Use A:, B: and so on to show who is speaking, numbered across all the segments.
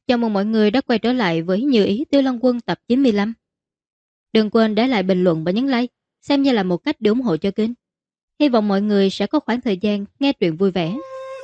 A: Chào mừng mọi người đã quay trở lại với Như Ý Tiêu Long Quân tập 95. Đừng quên để lại bình luận và nhấn like, xem như là một cách để ủng hộ cho kênh. Hy vọng mọi người sẽ có khoảng thời gian nghe truyện vui vẻ.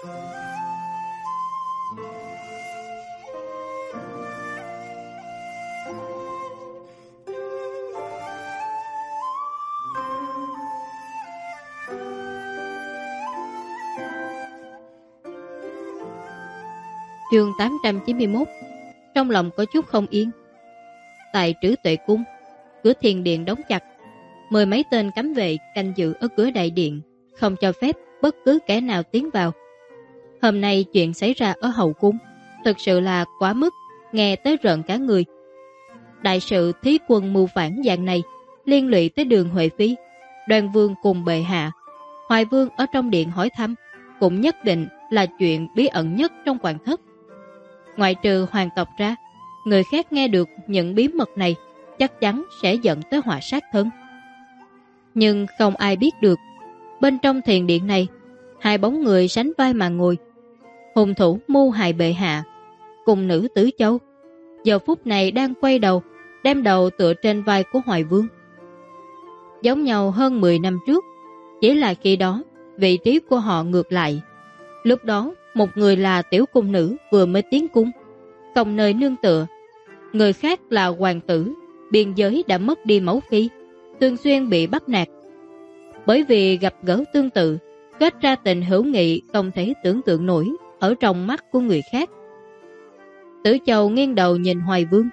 A: Chương 891. Trong lòng có chút không yên. Tại Trữ Tuệ Cung, cửa thiền điện đóng chặt. Mười mấy tên cấm vệ canh giữ ở cửa đại điện, không cho phép bất cứ kẻ nào tiến vào. Hôm nay chuyện xảy ra ở hậu cung thực sự là quá mức, nghe tới rợn cả người. Đại sự thí quân mưu phản dạng này liên lụy tới Đường Huệ Phi, Đoan Vương cùng bệ hạ. Hoài Vương ở trong điện hỏi thăm cũng nhất định là chuyện bí ẩn nhất trong hoàng thất. Ngoại trừ hoàng tộc ra, người khác nghe được những bí mật này chắc chắn sẽ dẫn tới họa sát thân. Nhưng không ai biết được, bên trong thiền điện này, hai bóng người sánh vai mà ngồi. Hung thủ mưu hại bệ hạ cùng nữ Tử Châu giờ phút này đang quay đầu, đem đầu tựa trên vai của Hoài Vương. Giống nhau hơn 10 năm trước, chỉ là khi đó vị trí của họ ngược lại. Lúc đó một người là tiểu cung nữ vừa mới tiến cung, không nơi nương tựa. Người khác là hoàng tử, biên giới đã mất đi mẫu phi, thường xuyên bị bắt nạt. Bởi vì gặp gỡ tương tự, kết ra tình hữu nghị không thể tưởng tượng nổi ở trong mắt của người khác. Tử Châu nghiêng đầu nhìn Hoài Vương.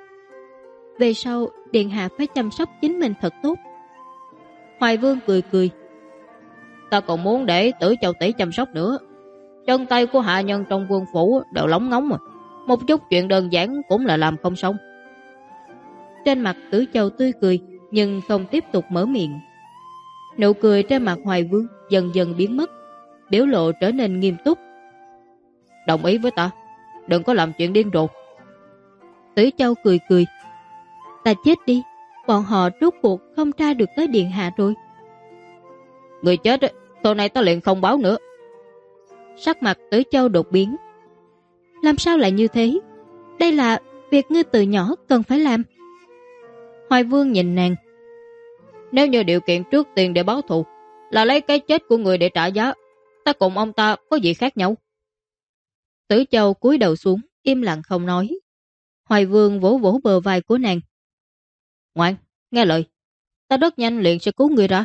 A: Về sau, điện hạ phải chăm sóc chính mình thật tốt. Hoài Vương cười cười. Ta còn muốn để Tử Châu tỷ chăm sóc nữa. Chân tay của hạ nhân trong vương phủ đều lóng ngóng mà. Một chút chuyện đơn giản cũng là làm không xong. Trên mặt Tử Châu tươi cười, nhưng không tiếp tục mở miệng. Nụ cười trên mặt Hoài Vương dần dần biến mất, biểu lộ trở nên nghiêm túc. Đồng ý với ta, đừng có làm chuyện điên rồ. Tử Châu cười cười. Ta chết đi, bọn họ rốt cuộc không tra được tới điện hạ rồi. Người chết, sau này ta liền không báo nữa. Sắc mặt Tử Châu đột biến. Làm sao lại như thế? Đây là việc ngươi từ nhỏ cần phải làm. Hoài Vương nhìn nàng. Nếu như điều kiện trước tiên để báo thù là lấy cái chết của người để trả giá, ta cùng ông ta có gì khác nhau? Tử Châu cúi đầu xuống, im lặng không nói. Hoài Vương vỗ vỗ bờ vai của nàng. Ngoan, nghe lời, ta rất nhanh liền sẽ cứu người ra.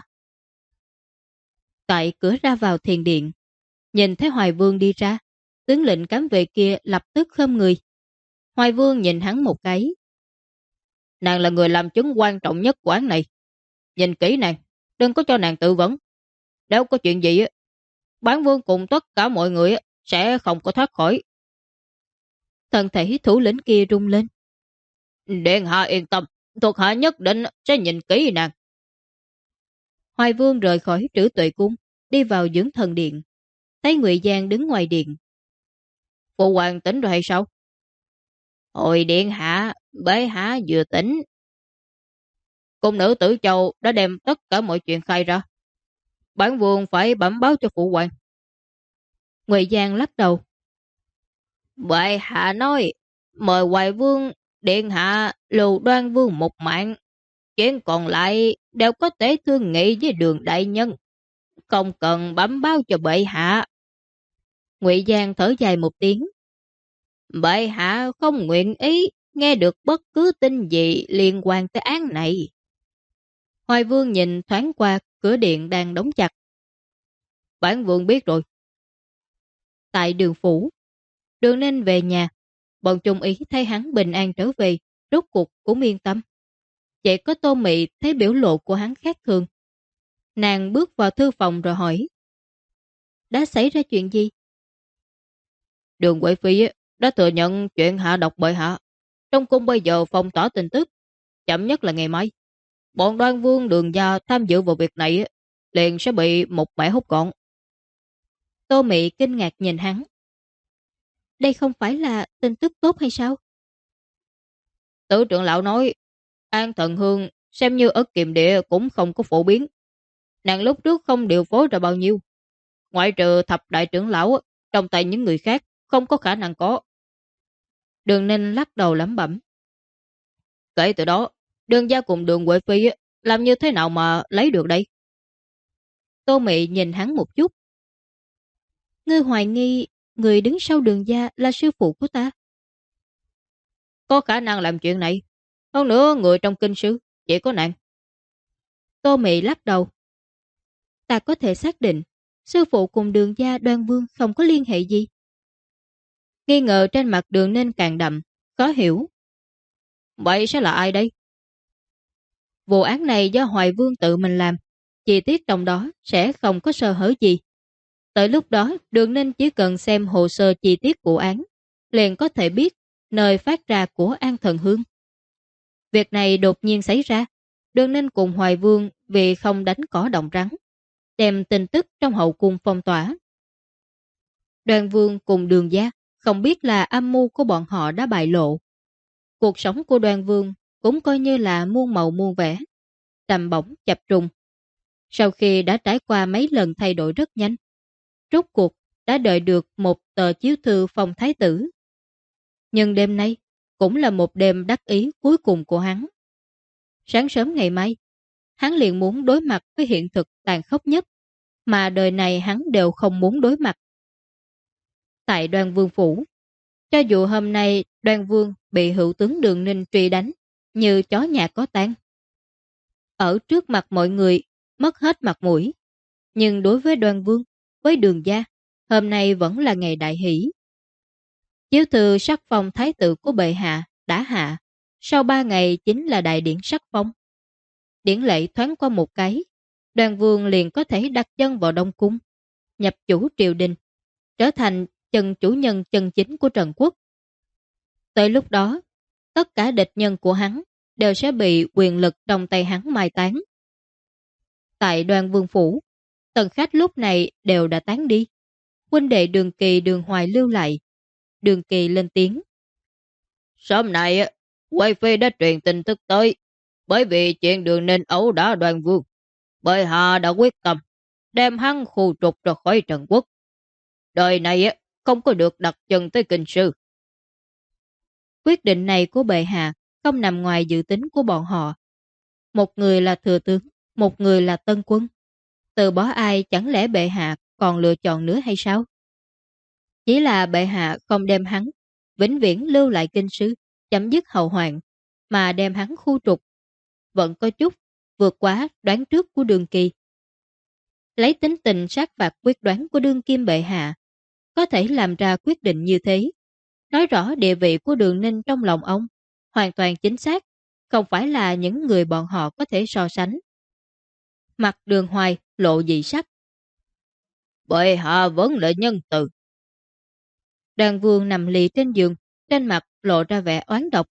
A: Tại cửa ra vào thiền điện, nhìn thấy Hoài Vương đi ra, tướng lĩnh cấm vệ kia lập tức khom người. Hoài Vương nhìn hắn một cái. Nàng là người làm chứng quan trọng nhất của án này. Nhìn kỹ nàng, đừng có cho nàng tự vấn. Nếu có chuyện gì, bản vương cùng tất cả mọi người sẽ không có thoát khỏi. Thân thể thủ lĩnh kia rung lên. Điện hạ yên tâm, thuộc hạ nhất định sẽ nhìn kỹ nàng. Hoài Vương rời khỏi Trữ Tuệ Cung, đi vào dưỡng thần điện. Thấy Ngụy Giang đứng ngoài điện. Phụ hoàng tỉnh rồi hay sao? Hồi điện hạ, bệ hạ vừa tỉnh. Cung nữ Tử Châu đã đem tất cả mọi chuyện khai ra. Bản vương phải bẩm báo cho phụ hoàng. Ngụy Giang lắc đầu. Bệ hạ nói, mời Hoài Vương, điện hạ lưu Đoan Vương một mạng. Chuyện còn lại đều có thể thương nghị với Đường đại nhân, không cần bẩm báo cho bệ hạ. Ngụy Giang thở dài một tiếng. Bệ hạ không nguyện ý nghe được bất cứ tin gì liên quan tới án này. Hoài Vương nhìn thoáng qua cửa điện đang đóng chặt. Bản vương biết rồi. Tại Đường phủ, Đường Ninh về nhà, bọn Trung Ý thấy hắn bình an trở về, rốt cuộc cũng yên tâm. Chỉ có Tô Mị thấy biểu lộ của hắn khác thường. Nàng bước vào thư phòng rồi hỏi. Đã xảy ra chuyện gì? Đường Huệ Phi đã thừa nhận chuyện hạ độc bệ hạ. Trong cung bây giờ phong tỏa tin tức, chậm nhất là ngày mai. Bọn Đoan Vương Đường gia tham dự vào việc này liền sẽ bị một mẻ hút gọn. Tô Mị kinh ngạc nhìn hắn. Đây không phải là tin tức tốt hay sao? Tử trưởng lão nói, An Thần Hương xem như ở Kiềm Địa cũng không có phổ biến. Nàng lúc trước không điều phối ra bao nhiêu. Ngoại trừ thập đại trưởng lão, trong tay những người khác không có khả năng có. Đường Ninh lắc đầu lẩm bẩm. Kể từ đó, Đường gia cùng Đường Huệ Phi làm như thế nào mà lấy được đây? Tô Mị nhìn hắn một chút. Ngươi hoài nghi người đứng sau Đường gia là sư phụ của ta? Có khả năng làm chuyện này. Hơn nữa người trong kinh sư chỉ có nàng. Tô Mị lắc đầu. Ta có thể xác định sư phụ cùng Đường gia Đoan Vương không có liên hệ gì. Nghi ngờ trên mặt Đường Ninh càng đậm, khó hiểu. Vậy sẽ là ai đây? Vụ án này do Hoài Vương tự mình làm, chi tiết trong đó sẽ không có sơ hở gì. Tới lúc đó, Đường Ninh chỉ cần xem hồ sơ chi tiết vụ án, liền có thể biết nơi phát ra của An Thần Hương. Việc này đột nhiên xảy ra, Đường Ninh cùng Hoài Vương vì không đánh cỏ động rắn, đem tin tức trong hậu cung phong tỏa. Đoan Vương cùng Đường gia không biết là âm mưu của bọn họ đã bại lộ. Cuộc sống của Đoan Vương cũng coi như là muôn màu muôn vẻ, trầm bổng chập trùng. Sau khi đã trải qua mấy lần thay đổi rất nhanh, rốt cuộc đã đợi được một tờ chiếu thư phong thái tử. Nhưng đêm nay cũng là một đêm đắc ý cuối cùng của hắn. Sáng sớm ngày mai, hắn liền muốn đối mặt với hiện thực tàn khốc nhất mà đời này hắn đều không muốn đối mặt. Tại Đoan Vương phủ, cho dù hôm nay Đoan Vương bị hữu tướng Đường Ninh truy đánh như chó nhà có tang, ở trước mặt mọi người mất hết mặt mũi, nhưng đối với Đoan Vương, với Đường gia, hôm nay vẫn là ngày đại hỷ. Chiếu thư sắc phong thái tử của bệ hạ đã hạ, sau 3 ngày chính là đại điển sắc phong. Điển lệ thoáng qua một cái, Đoan Vương liền có thể đặt chân vào Đông Cung, nhập chủ triều đình, trở thành chân chủ nhân chân chính của Trần Quốc. Tới lúc đó, tất cả địch nhân của hắn đều sẽ bị quyền lực trong tay hắn mai tán. Tại Đoan Vương phủ, tần khách lúc này đều đã tán đi. Huynh đệ Đường Kỳ Đường Hoài lưu lại. Đường Kỳ lên tiếng. Sớm nay, Huệ Phi đã truyền tin tức tới, bởi vì chuyện Đường Ninh ấu đả Đoan Vương. Bệ hạ đã quyết tâm đem hắn khu trục ra khỏi Trần Quốc. Đời này không có được đặt chân tới kinh sư. Quyết định này của bệ hạ không nằm ngoài dự tính của bọn họ. Một người là thừa tướng, một người là tân quân. Từ bỏ ai chẳng lẽ bệ hạ còn lựa chọn nữa hay sao? Chỉ là bệ hạ không đem hắn vĩnh viễn lưu lại kinh sư, chấm dứt hậu hoạn, mà đem hắn khu trục. Vẫn có chút vượt quá đoán trước của Đường Kỳ. Lấy tính tình sát phạt quyết đoán của đương kim bệ hạ, có thể làm ra quyết định như thế. Nói rõ địa vị của Đường Ninh trong lòng ông hoàn toàn chính xác, không phải là những người bọn họ có thể so sánh. Mặt Đường Hoài lộ dị sắc. Bệ hạ vẫn là nhân từ. Đoan Vương nằm lì trên giường, trên mặt lộ ra vẻ oán độc.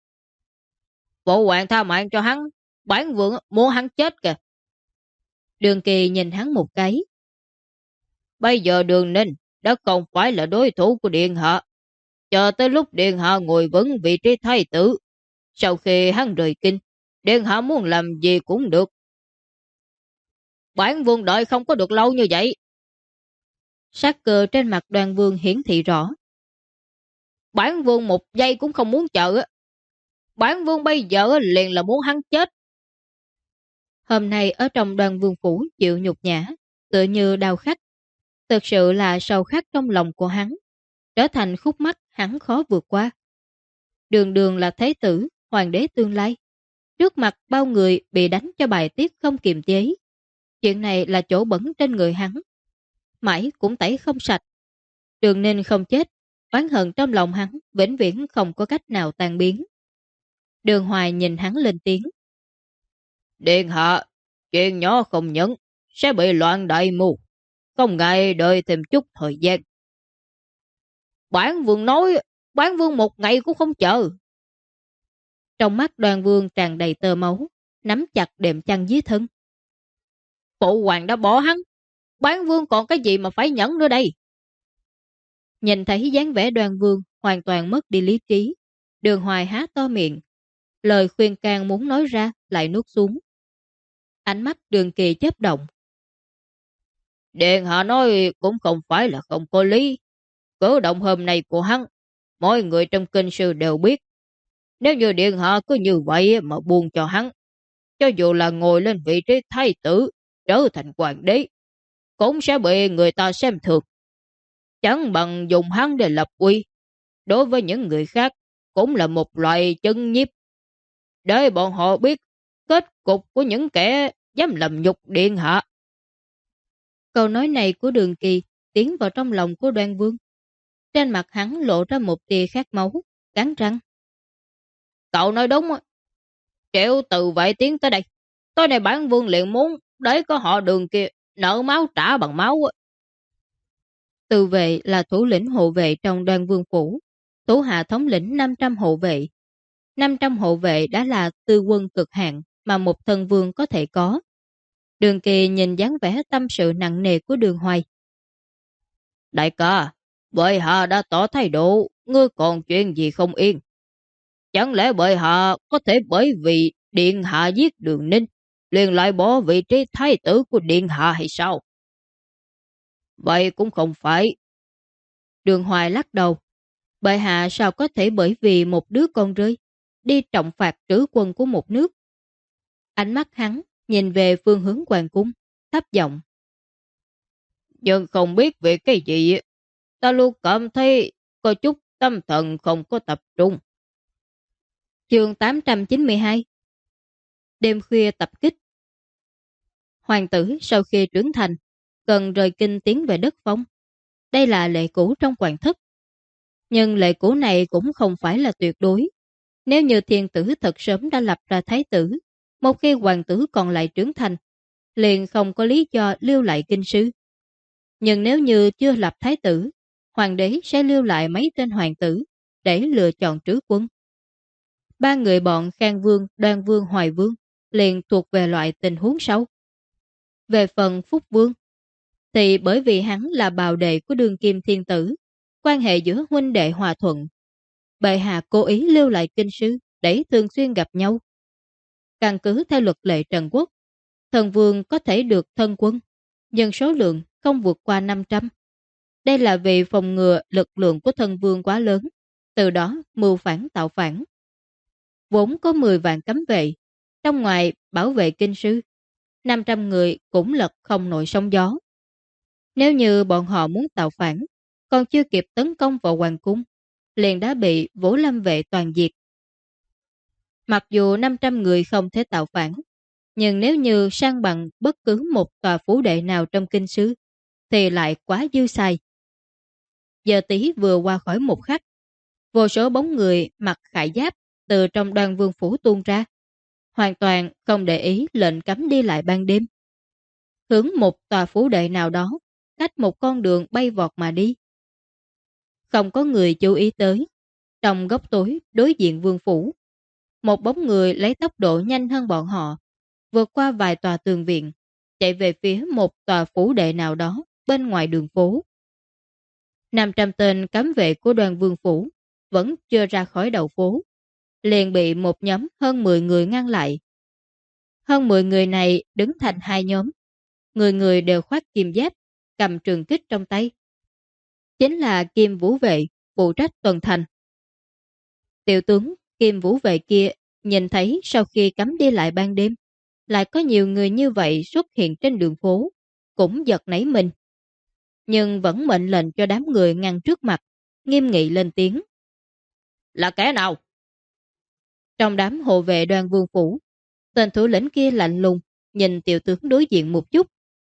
A: Phụ hoàng tha mạng cho hắn, bản vương muốn hắn chết kìa. Đường Kỳ nhìn hắn một cái. Bây giờ Đường Ninh đã không phải là đối thủ của Điện Hạ. Chờ tới lúc Điện Hạ ngồi vững vị trí thái tử, sau khi hắn rời kinh, Điện Hạ muốn làm gì cũng được. Bản vương đợi không có được lâu như vậy. Sát cơ trên mặt Đoan Vương hiển thị rõ. Bản vương một giây cũng không muốn chờ. Bản vương bây giờ liền là muốn hắn chết. Hôm nay ở trong Đoan Vương phủ chịu nhục nhã, tựa như đau khắc. Thực sự là sâu khắc trong lòng của hắn, trở thành khúc mắc hắn khó vượt qua. Đường Đường là thái tử, hoàng đế tương lai. Trước mặt bao người bị đánh cho bài tiết không kiềm chế. Chuyện này là chỗ bẩn trên người hắn. Mãi cũng tẩy không sạch. Đường Ninh không chết, oán hận trong lòng hắn vĩnh viễn không có cách nào tan biến. Đường Hoài nhìn hắn lên tiếng. Điện hạ, chuyện nhỏ không nhận, sẽ bị loạn đại mưu. Không ngại đợi thêm chút thời gian. Bản vương nói, bản vương một ngày cũng không chờ. Trong mắt Đoan Vương tràn đầy tơ máu, nắm chặt đệm chăn dưới thân. Phụ hoàng đã bỏ hắn, bản vương còn cái gì mà phải nhẫn nữa đây? Nhìn thấy dáng vẻ Đoan Vương hoàn toàn mất đi lý trí, Đường Hoài há to miệng. Lời khuyên can muốn nói ra lại nuốt xuống. Ánh mắt Đường Kỳ chớp động. Điện hạ nói cũng không phải là không có lý. Cử động hôm nay của hắn
B: mọi người trong kinh sư đều biết, nếu như điện hạ cứ như vậy mà buông cho hắn, cho dù là ngồi lên vị trí thái tử, trở thành hoàng đế, cũng sẽ bị người ta xem thường. Chẳng bằng dùng hắn để lập uy, đối với những người khác cũng là một loại chân nhiếp, để bọn họ biết kết cục của những kẻ dám làm nhục điện hạ.
A: Câu nói này của Đường Kỳ tiến vào trong lòng của Đoan Vương. Trên mặt hắn lộ ra một tia khát máu, cắn răng.
B: Cậu nói đúng, triệu từ vậy tiến tới đây. Tối nay bản vương liền muốn để có họ Đường kia nợ máu trả bằng máu.
A: Từ vệ là thủ lĩnh hộ vệ trong Đoan Vương phủ, thủ hạ thống lĩnh 500 hộ vệ. 500 hộ vệ đã là tư quân cực hạn mà một thần vương có thể có. Đường Kỳ nhìn dáng vẻ tâm sự nặng nề của Đường Hoài.
B: Đại ca, bệ hạ đã tỏ thái độ, ngươi còn chuyện gì không yên? Chẳng lẽ bệ hạ có thể bởi vì điện hạ giết Đường Ninh, liền lại bỏ vị trí thái tử của điện hạ hay sao? Vậy cũng không phải.
A: Đường Hoài lắc đầu. Bệ hạ sao có thể bởi vì một đứa con rơi đi trọng phạt trữ quân của một nước? Ánh mắt hắn nhìn về phương hướng hoàng cung, thấp giọng.
B: Nhưng không biết vì cái gì, ta luôn cảm thấy có chút tâm thần không có tập trung.
A: Chương 892. Đêm khuya tập kích. Hoàng tử sau khi trưởng thành cần rời kinh tiến về đất phong. Đây là lệ cũ trong hoàng thất. Nhưng lệ cũ này cũng không phải là tuyệt đối. Nếu như thiên tử thật sớm đã lập ra thái tử, một khi hoàng tử còn lại trưởng thành, liền không có lý do lưu lại kinh sư. Nhưng nếu như chưa lập thái tử, hoàng đế sẽ lưu lại mấy tên hoàng tử để lựa chọn trứ quân. Ba người bọn Khang Vương, Đoan Vương, Hoài Vương liền thuộc về loại tình huống sau. Về phần Phúc Vương, thì bởi vì hắn là bào đệ của đương kim thiên tử, quan hệ giữa huynh đệ hòa thuận, bệ hạ cố ý lưu lại kinh sư để thường xuyên gặp nhau. Căn cứ theo luật lệ Trần Quốc, thần vương có thể được thân quân, nhưng số lượng không vượt qua 500. Đây là vì phòng ngừa lực lượng của thần vương quá lớn, từ đó mưu phản tạo phản. Vốn có 10 vạn cấm vệ, trong ngoài bảo vệ kinh sư, 500 người cũng lật không nổi sóng gió. Nếu như bọn họ muốn tạo phản, còn chưa kịp tấn công vào hoàng cung, liền đã bị Vũ Lâm vệ toàn diệt. Mặc dù 500 người không thể tạo phản, nhưng nếu như sang bằng bất cứ một tòa phủ đệ nào trong kinh sư, thì lại quá dư xài. Giờ tí vừa qua khỏi một khắc, vô số bóng người mặc khải giáp từ trong Đoan Vương phủ tuôn ra, hoàn toàn không để ý lệnh cấm đi lại ban đêm. Hướng một tòa phủ đệ nào đó, cách một con đường bay vọt mà đi. Không có người chú ý tới. Trong góc tối đối diện vương phủ, một bóng người lấy tốc độ nhanh hơn bọn họ, vượt qua vài tòa tường viện, chạy về phía một tòa phủ đệ nào đó bên ngoài đường phố. 500 tên cấm vệ của Đoan Vương phủ vẫn chưa ra khỏi đầu phố, liền bị một nhóm hơn 10 người ngăn lại. Hơn 10 người này đứng thành hai nhóm, người người đều khoác kim giáp, cầm trường kích trong tay. Chính là Kim Vũ vệ, phụ trách tuần thành. Tiểu tướng Kim Vũ vệ kia nhìn thấy sau khi cấm đi lại ban đêm, lại có nhiều người như vậy xuất hiện trên đường phố, cũng giật nảy mình. Nhưng vẫn mệnh lệnh cho đám người ngăn trước mặt, nghiêm nghị lên tiếng.
B: Là kẻ nào?
A: Trong đám hộ vệ Đoan Vương phủ, tên thủ lĩnh kia lạnh lùng, nhìn tiểu tướng đối diện một chút.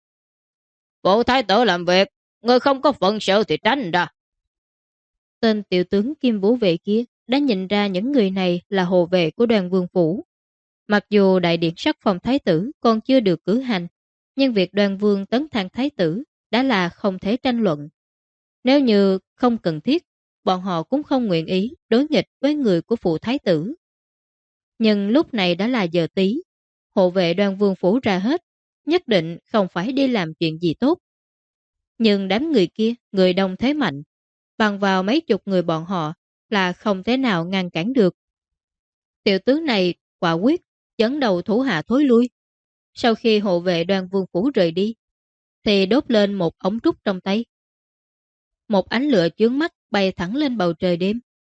B: Bộ thái tử làm việc, người không có phận sự thì tránh ra.
A: Tên tiểu tướng Kim Vũ vệ kia đã nhìn ra những người này là hộ vệ của Đoan Vương phủ. Mặc dù đại điện sắc phong thái tử còn chưa được cử hành, nhưng việc Đoan Vương tấn thăng thái tử đã là không thể tranh luận. Nếu như không cần thiết, bọn họ cũng không nguyện ý đối nghịch với người của phụ thái tử. Nhưng lúc này đã là giờ tí, hộ vệ Đoan Vương phủ ra hết, nhất định không phải đi làm chuyện gì tốt. Nhưng đám người kia, người đông thế mạnh, bằng vào mấy chục người bọn họ là không thể nào ngăn cản được. Tiểu tướng này quả quyết dẫn đầu thủ hạ thối lui. Sau khi hộ vệ Đoan Vương phủ rời đi, thì đốt lên một ống trúc trong tay. Một ánh lửa chướng mắt bay thẳng lên bầu trời đêm,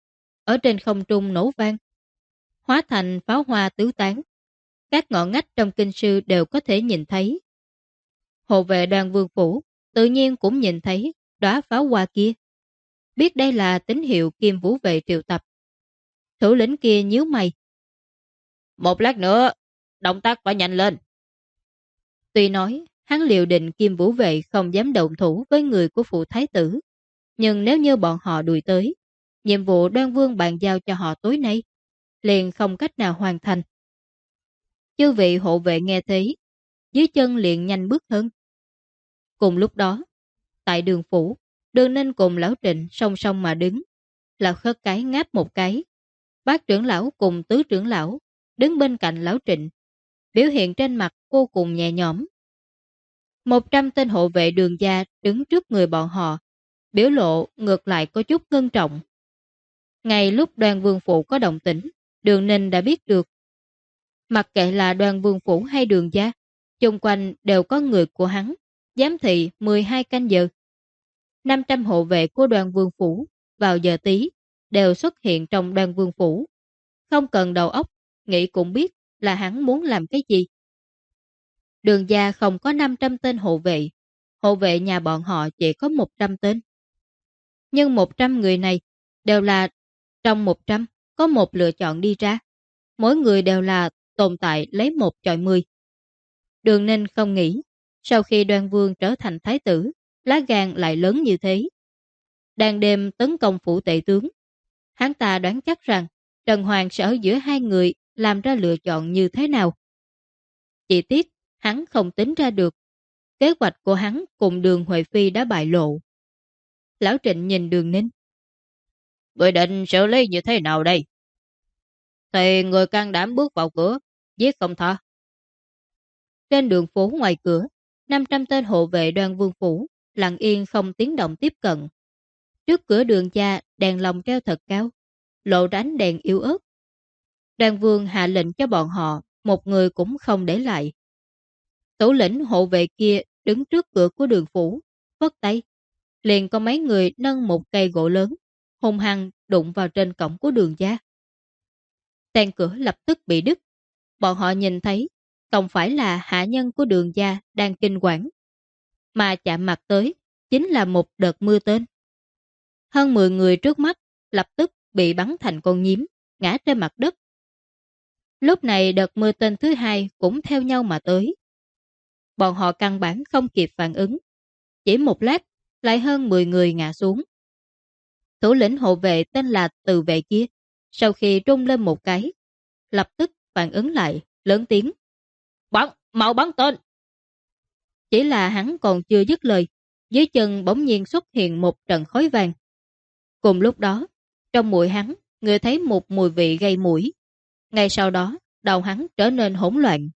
A: ở trên không trung nổ vang, hóa thành pháo hoa tứ tán. Các ngõ ngách trong kinh sư đều có thể nhìn thấy. Hộ vệ Đoàn Vương Phủ tự nhiên cũng nhìn thấy đóa pháo hoa kia. Biết đây là tín hiệu Kim Vũ Vệ triệu tập. Thủ lĩnh kia nhíu mày. Một lát nữa, động tác phải nhanh lên. Tuy nói, hắn liều định Kim Vũ Vệ không dám động thủ với người của phụ thái tử. Nhưng nếu như bọn họ đuổi tới, nhiệm vụ Đoan Vương bàn giao cho họ tối nay, liền không cách nào hoàn thành. Chư vị hộ vệ nghe thấy, dưới chân liền nhanh bước hơn. Cùng lúc đó, tại đường phủ, Đường Ninh cùng lão Trịnh song song mà đứng. Lão Khất Cái ngáp một cái. Bác trưởng lão cùng tứ trưởng lão đứng bên cạnh lão Trịnh, biểu hiện trên mặt vô cùng nhẹ nhõm. 100 tên hộ vệ Đường gia đứng trước người bọn họ, biểu lộ ngược lại có chút ngưng trọng. Ngay lúc Đoan Vương Phủ có động tĩnh, Đường Ninh đã biết được. Mặc kệ là Đoan Vương Phủ hay Đường gia, xung quanh đều có người của hắn, giám thị 12 canh giờ. 500 hộ vệ của Đoan Vương Phủ vào giờ tí đều xuất hiện trong Đoan Vương Phủ. Không cần đầu óc, nghĩ cũng biết là hắn muốn làm cái gì. Đường gia không có 500 tên hộ vệ nhà bọn họ chỉ có 100 tên. Nhưng 100 người này đều là trong 100 có một lựa chọn đi ra. Mỗi người đều là tồn tại lấy 1 chọi 10. Đường Ninh không nghĩ, sau khi Đoan Vương trở thành thái tử, lá gan lại lớn như thế. Đang đêm tấn công phủ tể tướng, hắn ta đoán chắc rằng Trần Hoàng sẽ ở giữa hai người làm ra lựa chọn như thế nào. Chỉ tiếc, hắn không tính ra được. Kế hoạch của hắn cùng Đường Huệ Phi đã bại lộ. Lão Trịnh nhìn Đường Ninh. Người định xử lý như thế nào đây? Thì người can đảm bước vào cửa, giết không tha. Trên đường phố ngoài cửa, 500 tên hộ vệ Đoan Vương Phủ lặng yên không tiếng động tiếp cận. Trước cửa Đường gia đèn lồng treo thật cao, lộ ra ánh đèn yếu ớt. Đoan Vương hạ lệnh cho bọn họ, một người cũng không để lại. Thủ lĩnh hộ vệ kia đứng trước cửa của Đường Phủ, phất tay. Liền có mấy người nâng một cây gỗ lớn, hung hăng đụng vào trên cổng của Đường gia. Then cửa lập tức bị đứt. Bọn họ nhìn thấy không phải là hạ nhân của Đường gia đang kinh quản, mà chạm mặt tới chính là một đợt mưa tên. Hơn 10 người trước mắt lập tức bị bắn thành con nhím, ngã trên mặt đất. Lúc này đợt mưa tên thứ hai cũng theo nhau mà tới. Bọn họ căn bản không kịp phản ứng. Chỉ một lát, lại hơn 10 người ngã xuống. Thủ lĩnh hộ vệ tên là Từ Vệ kia, sau khi trung lên một cái, lập tức phản ứng lại, lớn tiếng. Bắn, mau bắn tên! Chỉ là hắn còn chưa dứt lời, dưới chân bỗng nhiên xuất hiện một trận khói vàng. Cùng lúc đó, trong mũi hắn, người thấy một mùi vị gây mũi. Ngay sau đó, đầu hắn trở nên hỗn loạn.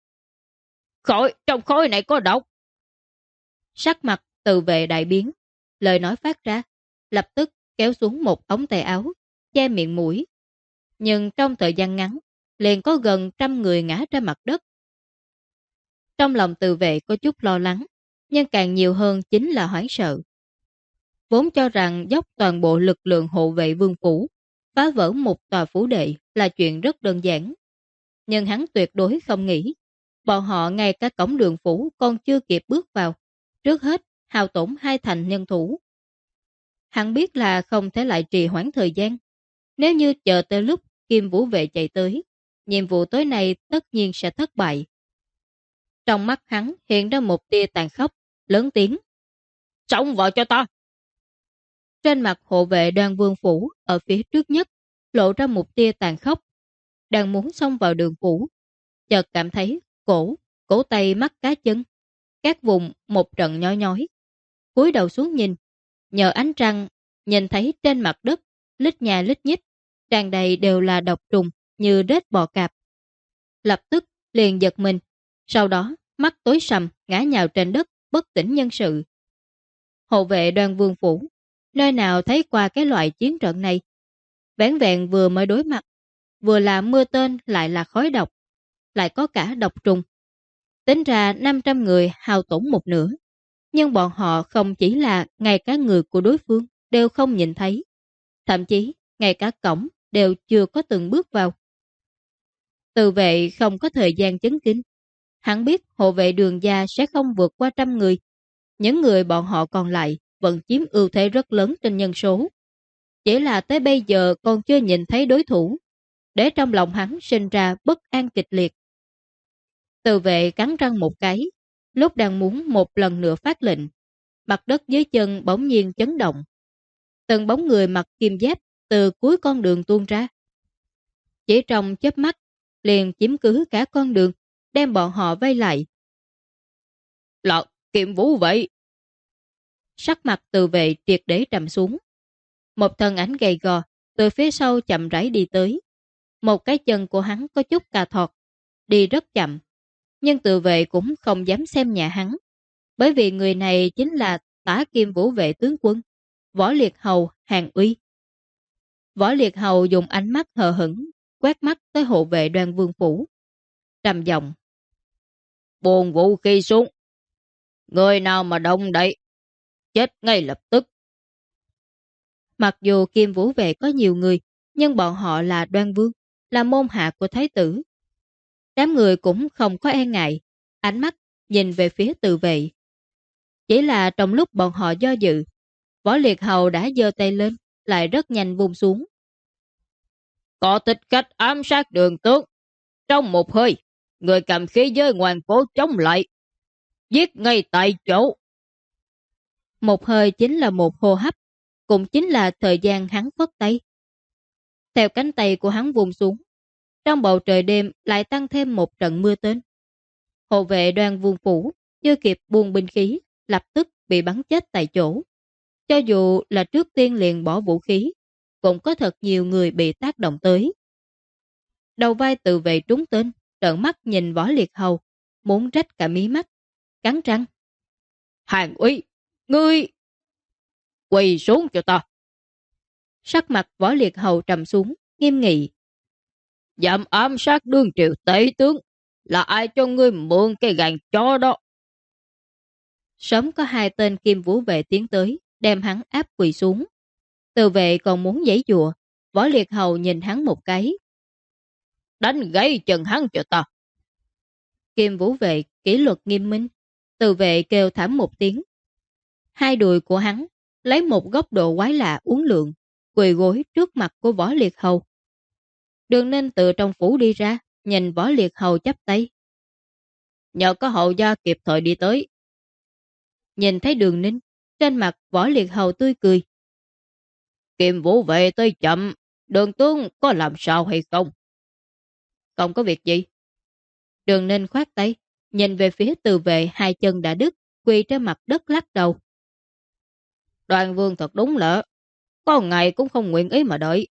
A: Trong khói này có độc! Sắc mặt Từ Vệ đại biến, lời nói phát ra, lập tức kéo xuống một ống tay áo, che miệng mũi. Nhưng trong thời gian ngắn, liền có gần 100 người ngã trên mặt đất. Trong lòng Từ Vệ có chút lo lắng, nhưng càng nhiều hơn chính là hoảng sợ. Vốn cho rằng dốc toàn bộ lực lượng hộ vệ vương phủ, phá vỡ một tòa phủ đệ là chuyện rất đơn giản. Nhưng hắn tuyệt đối không nghĩ, bọn họ ngay cả cổng đường phủ còn chưa kịp bước vào, trước hết hao tổn 2 thành nhân thủ. Hắn biết là không thể lại trì hoãn thời gian. Nếu như chờ tới lúc Kim Vũ Vệ chạy tới, nhiệm vụ tối nay tất nhiên sẽ thất bại. Trong mắt hắn hiện ra một tia tàn khốc, lớn tiếng. Xông vào cho ta! Trên mặt hộ vệ Đoan Vương Phủ ở phía trước nhất lộ ra một tia tàn khốc, đang muốn xông vào đường phủ. Chợt cảm thấy cổ tay mắt cá chân, các vùng một trận nhói nhói. Cúi đầu xuống nhìn, nhờ ánh trăng nhìn thấy trên mặt đất lít nhà lít nhít, tràn đầy đều là độc trùng như rết bò cạp. Lập tức liền giật mình, sau đó mắt tối sầm ngã nhào trên đất bất tỉnh nhân sự. Hộ vệ Đoan Vương Phủ nơi nào thấy qua cái loại chiến trận này. Vẻn vẹn vừa mới đối mặt, vừa là mưa tên lại là khói độc, lại có cả độc trùng. Tính ra 500 người hao tổn một nửa, nhưng bọn họ không chỉ là ngay cả người của đối phương đều không nhìn thấy. Thậm chí ngay cả cổng đều chưa có từng bước vào. Từ vệ không có thời gian chấn kinh. Hắn biết hộ vệ Đường gia sẽ không vượt qua 100 người. Những người bọn họ còn lại vẫn chiếm ưu thế rất lớn trên nhân số. Chỉ là tới bây giờ còn chưa nhìn thấy đối thủ, để trong lòng hắn sinh ra bất an kịch liệt. Từ vệ cắn răng một cái, lúc đang muốn một lần nữa phát lệnh, mặt đất dưới chân bỗng nhiên chấn động. Từng bóng người mặc kim giáp từ cuối con đường tuôn ra. Chỉ trong chớp mắt, liền chiếm cứ cả con đường, đem bọn họ vây lại.
B: Là Kim Vũ vậy.
A: Sắc mặt Từ vệ triệt để trầm xuống. Một thân ảnh gầy gò từ phía sau chậm rãi đi tới. Một cái chân của hắn có chút cà thọt, đi rất chậm. Nhưng Từ vệ cũng không dám xem nhẹ hắn, bởi vì người này chính là Tả Kim Vũ vệ tướng quân, Võ Liệt Hầu Hàn Uy. Võ Liệt Hầu dùng ánh mắt hờ hững quét mắt tới hộ vệ Đoan Vương phủ, trầm giọng:
B: Buông vũ khí xuống. Người nào mà động đậy, chết ngay lập tức.
A: Mặc dù Kim Vũ vệ có nhiều người, nhưng bọn họ là Đoan Vương, là môn hạ của Thái tử. Đám người cũng không có e ngại, ánh mắt nhìn về phía Từ vệ. Chỉ là trong lúc bọn họ do dự, Võ Liệt Hầu đã giơ tay lên, lại rất nhanh vung xuống.
B: Có thích cách ám sát Đường tướng. Trong một hơi, người cầm khí giới ngoan cố chống lại, giết ngay tại chỗ.
A: Một hơi chính là một hô hấp, cũng chính là thời gian hắn phất tay. Theo cánh tay của hắn vùng xuống, trong bầu trời đêm lại tăng thêm một trận mưa tên. Hộ vệ Đoan Vương phủ chưa kịp buông binh khí, lập tức bị bắn chết tại chỗ. Cho dù là trước tiên liền bỏ vũ khí, cũng có thật nhiều người bị tác động tới. Đầu vai Từ vệ trúng tên, trợn mắt nhìn Võ Liệt Hầu, muốn rách cả mí mắt, cắn răng.
B: Hàn Uy, ngươi quỳ xuống cho ta.
A: Sắc mặt Võ Liệt Hầu trầm xuống, nghiêm nghị.
B: Dám ám sát đương triều tể tướng, là ai cho ngươi mượn cái gàn chó đó?
A: Sớm có 2 tên Kim Vũ vệ tiến tới, đem hắn áp quỳ xuống. Từ vệ còn muốn giãy giụa, Võ Liệt Hầu nhìn hắn một cái.
B: Đánh gãy chân hắn cho ta.
A: Kim Vũ vệ kỷ luật nghiêm minh. Từ vệ kêu thảm một tiếng. 2 đùi của hắn lấy một góc độ quái lạ uốn lượn, quỳ gối trước mặt của Võ Liệt Hầu. Đường Ninh từ trong phủ đi ra, nhìn Võ Liệt Hầu chắp tay.
B: Nhờ có hậu gia kịp thời đi tới.
A: Nhìn thấy Đường Ninh, trên mặt Võ Liệt Hầu tươi cười.
B: Kim Vũ vệ tới chậm, Đường tướng có làm sao hay không?
A: Không có việc gì. Đường Ninh khoát tay, nhìn về phía Từ vệ 2 chân đã đứt, quỳ trên mặt đất lắc đầu.
B: Đoan Vương thật đúng lỡ, có ngày cũng không nguyện ý mà đợi.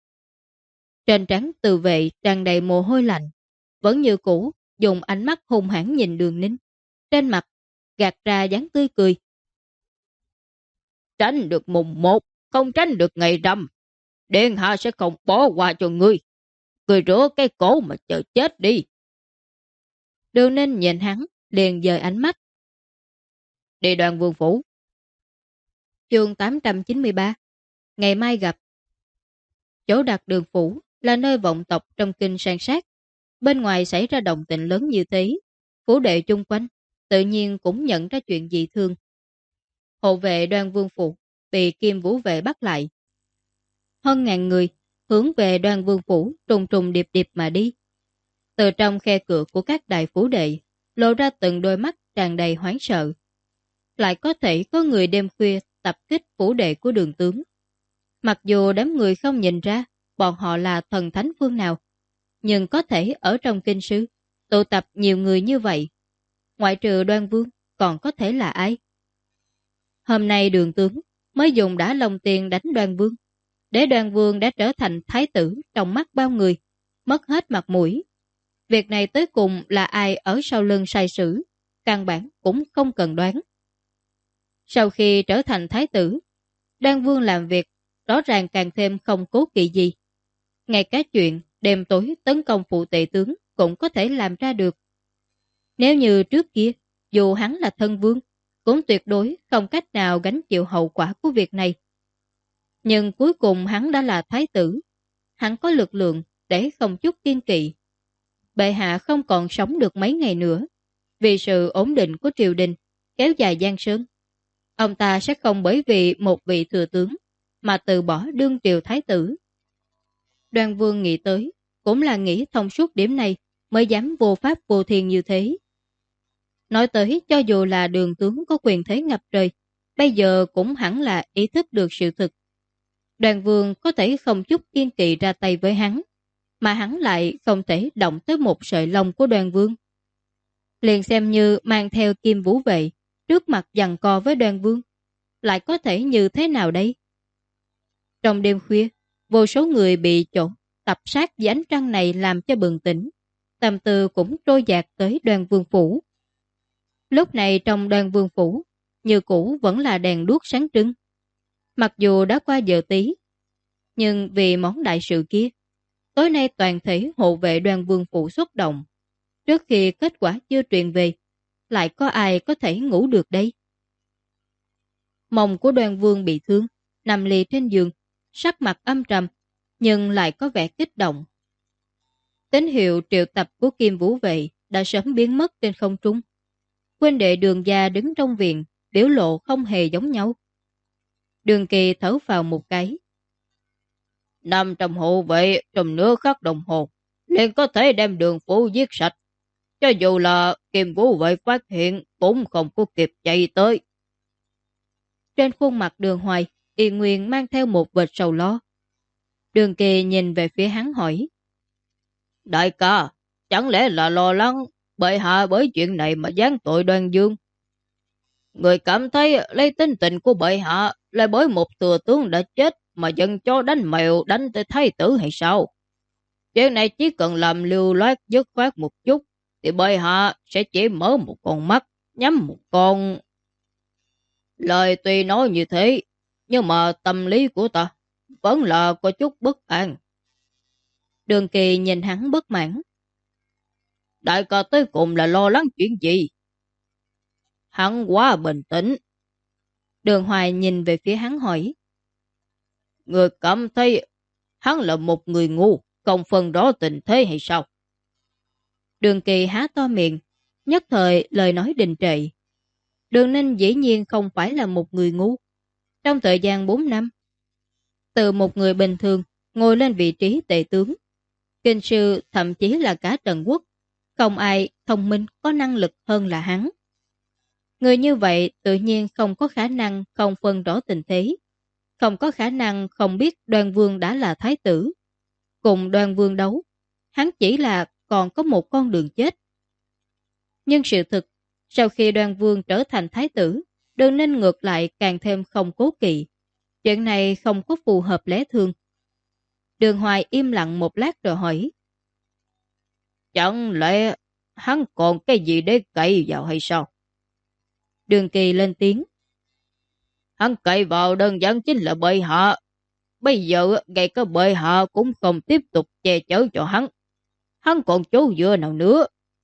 A: Trên trán Từ vệ tràn đầy mồ hôi lạnh, vẫn như cũ dùng ánh mắt hung hãn nhìn Đường Ninh. Trên mặt gạt ra dáng tươi cười.
B: Tránh được mùng 1, không tránh được ngày rằm. Điện hạ sẽ không bỏ qua cho ngươi. Ngươi rửa cái cổ mà chờ chết đi.
A: Đường Ninh nhìn hắn, liền dời ánh mắt.
B: Đi Đoan Vương phủ.
A: Chương 893. Ngày mai gặp. Chỗ đặt Đường phủ là nơi vọng tộc trong kinh san sát. Bên ngoài xảy ra động tĩnh lớn như thế, phủ đệ chung quanh tự nhiên cũng nhận ra chuyện dị thường. Hộ vệ Đoan Vương phủ bị Kim Vũ vệ bắt lại. Hơn ngàn người hướng về Đoan Vương phủ trùng trùng điệp điệp mà đi. Từ trong khe cửa của các đại phủ đệ lộ ra từng đôi mắt tràn đầy hoảng sợ. Lại có thể có người đêm khuya tập kích phủ đệ của Đường tướng. Mặc dù đám người không nhìn ra bọn họ là thần thánh phương nào, nhưng có thể ở trong kinh sư tụ tập nhiều người như vậy. Ngoại trừ Đoan Vương còn có thể là ai? Hôm nay Đường tướng mới dùng đã lòng tiền đánh Đoan Vương, để Đoan Vương đã trở thành thái tử trong mắt bao người, mất hết mặt mũi. Việc này tới cùng là ai ở sau lưng sai sử, căn bản cũng không cần đoán. Sau khi trở thành thái tử, Đoan Vương làm việc rõ ràng càng thêm không cố kỵ gì. Ngay cả chuyện đêm tối tấn công phụ tể tướng cũng có thể làm ra được. Nếu như trước kia, dù hắn là thân vương, cũng tuyệt đối không cách nào gánh chịu hậu quả của việc này. Nhưng cuối cùng hắn đã là thái tử. hắn có lực lượng để không chút kiên kỵ. Bệ hạ không còn sống được mấy ngày nữa, vì sự ổn định của triều đình kéo dài Giang Sơn. Ông ta sẽ không bởi vì một vị thừa tướng mà từ bỏ đương triều thái tử. Đoan Vương nghĩ tới, cũng là nghĩ thông suốt điểm này mới dám vô pháp vô thiên như thế. Nói tới cho dù là Đường tướng có quyền thế ngập trời, bây giờ cũng hẳn là ý thức được sự thực. Đoan Vương có thể không chút kiên kỵ ra tay với hắn, mà hắn lại không thể động tới một sợi lông của Đoan Vương. Liền xem như mang theo Kim Vũ Vệ trước mặt giằng co với Đoan Vương, lại có thể như thế nào đây? Trong đêm khuya, vô số người bị trộn tập sát dưới ánh trăng này làm cho bừng tỉnh, tâm tư cũng trôi dạt tới Đoan Vương phủ. Lúc này trong Đoan Vương phủ, như cũ vẫn là đèn đuốc sáng trưng. Mặc dù đã qua giờ tí, nhưng vì món đại sự kia, tối nay toàn thể hộ vệ Đoan Vương phủ xuất động. Trước khi kết quả chưa truyền về, lại có ai có thể ngủ được đây? Mông của Đoan Vương bị thương, nằm lì trên giường, sắc mặt âm trầm, nhưng lại có vẻ kích động. Tín hiệu triệu tập của Kim Vũ Vệ đã sớm biến mất trên không trung. Huynh đệ Đường gia đứng trong viện, biểu lộ không hề giống nhau. Đường Kỳ thở vào một cái.
B: 500 hộ vệ trong nửa khắc đồng hồ liền có thể đem Đường phủ giết sạch. Cho dù là Kim Vũ Vệ phát hiện cũng không có kịp chạy tới.
A: Trên khuôn mặt Đường Hoài, Y Nguyên mang theo một vệt sầu lo. Đường Kỳ nhìn về phía hắn hỏi.
B: Đại ca, chẳng lẽ là lo lắng bệ hạ bởi chuyện này mà giáng tội Đoan Dương? Người cảm thấy lấy tính tình của bệ hạ lại bởi một thừa tướng đã chết mà dân cho đánh mèo đánh tới thái tử hay sao? Chuyện này chỉ cần làm lưu loát dứt khoát một chút thì bệ hạ sẽ chỉ mở một con mắt, nhắm một con. Lời tuy nói như thế, nhưng mà tâm lý của ta vẫn là có chút bất an.
A: Đường Kỳ nhìn hắn bất mãn.
B: Đại ca tới cùng là lo lắng chuyện gì? Hắn quá bình tĩnh.
A: Đường Hoài nhìn về phía hắn hỏi.
B: Người cảm thấy hắn là một người ngu, không phân rõ tình thế hay sao?
A: Đường Kỳ há to miệng, nhất thời lời nói đình trệ. Đường Ninh dĩ nhiên không phải là một người ngu. Trong thời gian 4 năm, từ một người bình thường ngồi lên vị trí tể tướng, kinh sư thậm chí là cả Trần Quốc, không ai thông minh có năng lực hơn là hắn. Người như vậy tự nhiên không có khả năng không phân rõ tình thế, không có khả năng không biết Đoan Vương đã là thái tử. Cùng Đoan Vương đấu, hắn chỉ là còn có một con đường chết. Nhưng sự thực, sau khi Đoan Vương trở thành thái tử, Đường Ninh ngược lại càng thêm không cố kỵ. Chuyện này không có phù hợp lẽ thường. Đường Hoài im lặng một lát rồi hỏi.
B: Chẳng lẽ hắn còn cái gì để cậy vào hay sao?
A: Đường Kỳ lên tiếng.
B: Hắn cậy vào đơn giản chính là bệ hạ. Bây giờ ngay cả bệ hạ cũng không tiếp tục che chở cho hắn. Hắn còn chỗ dựa nào nữa?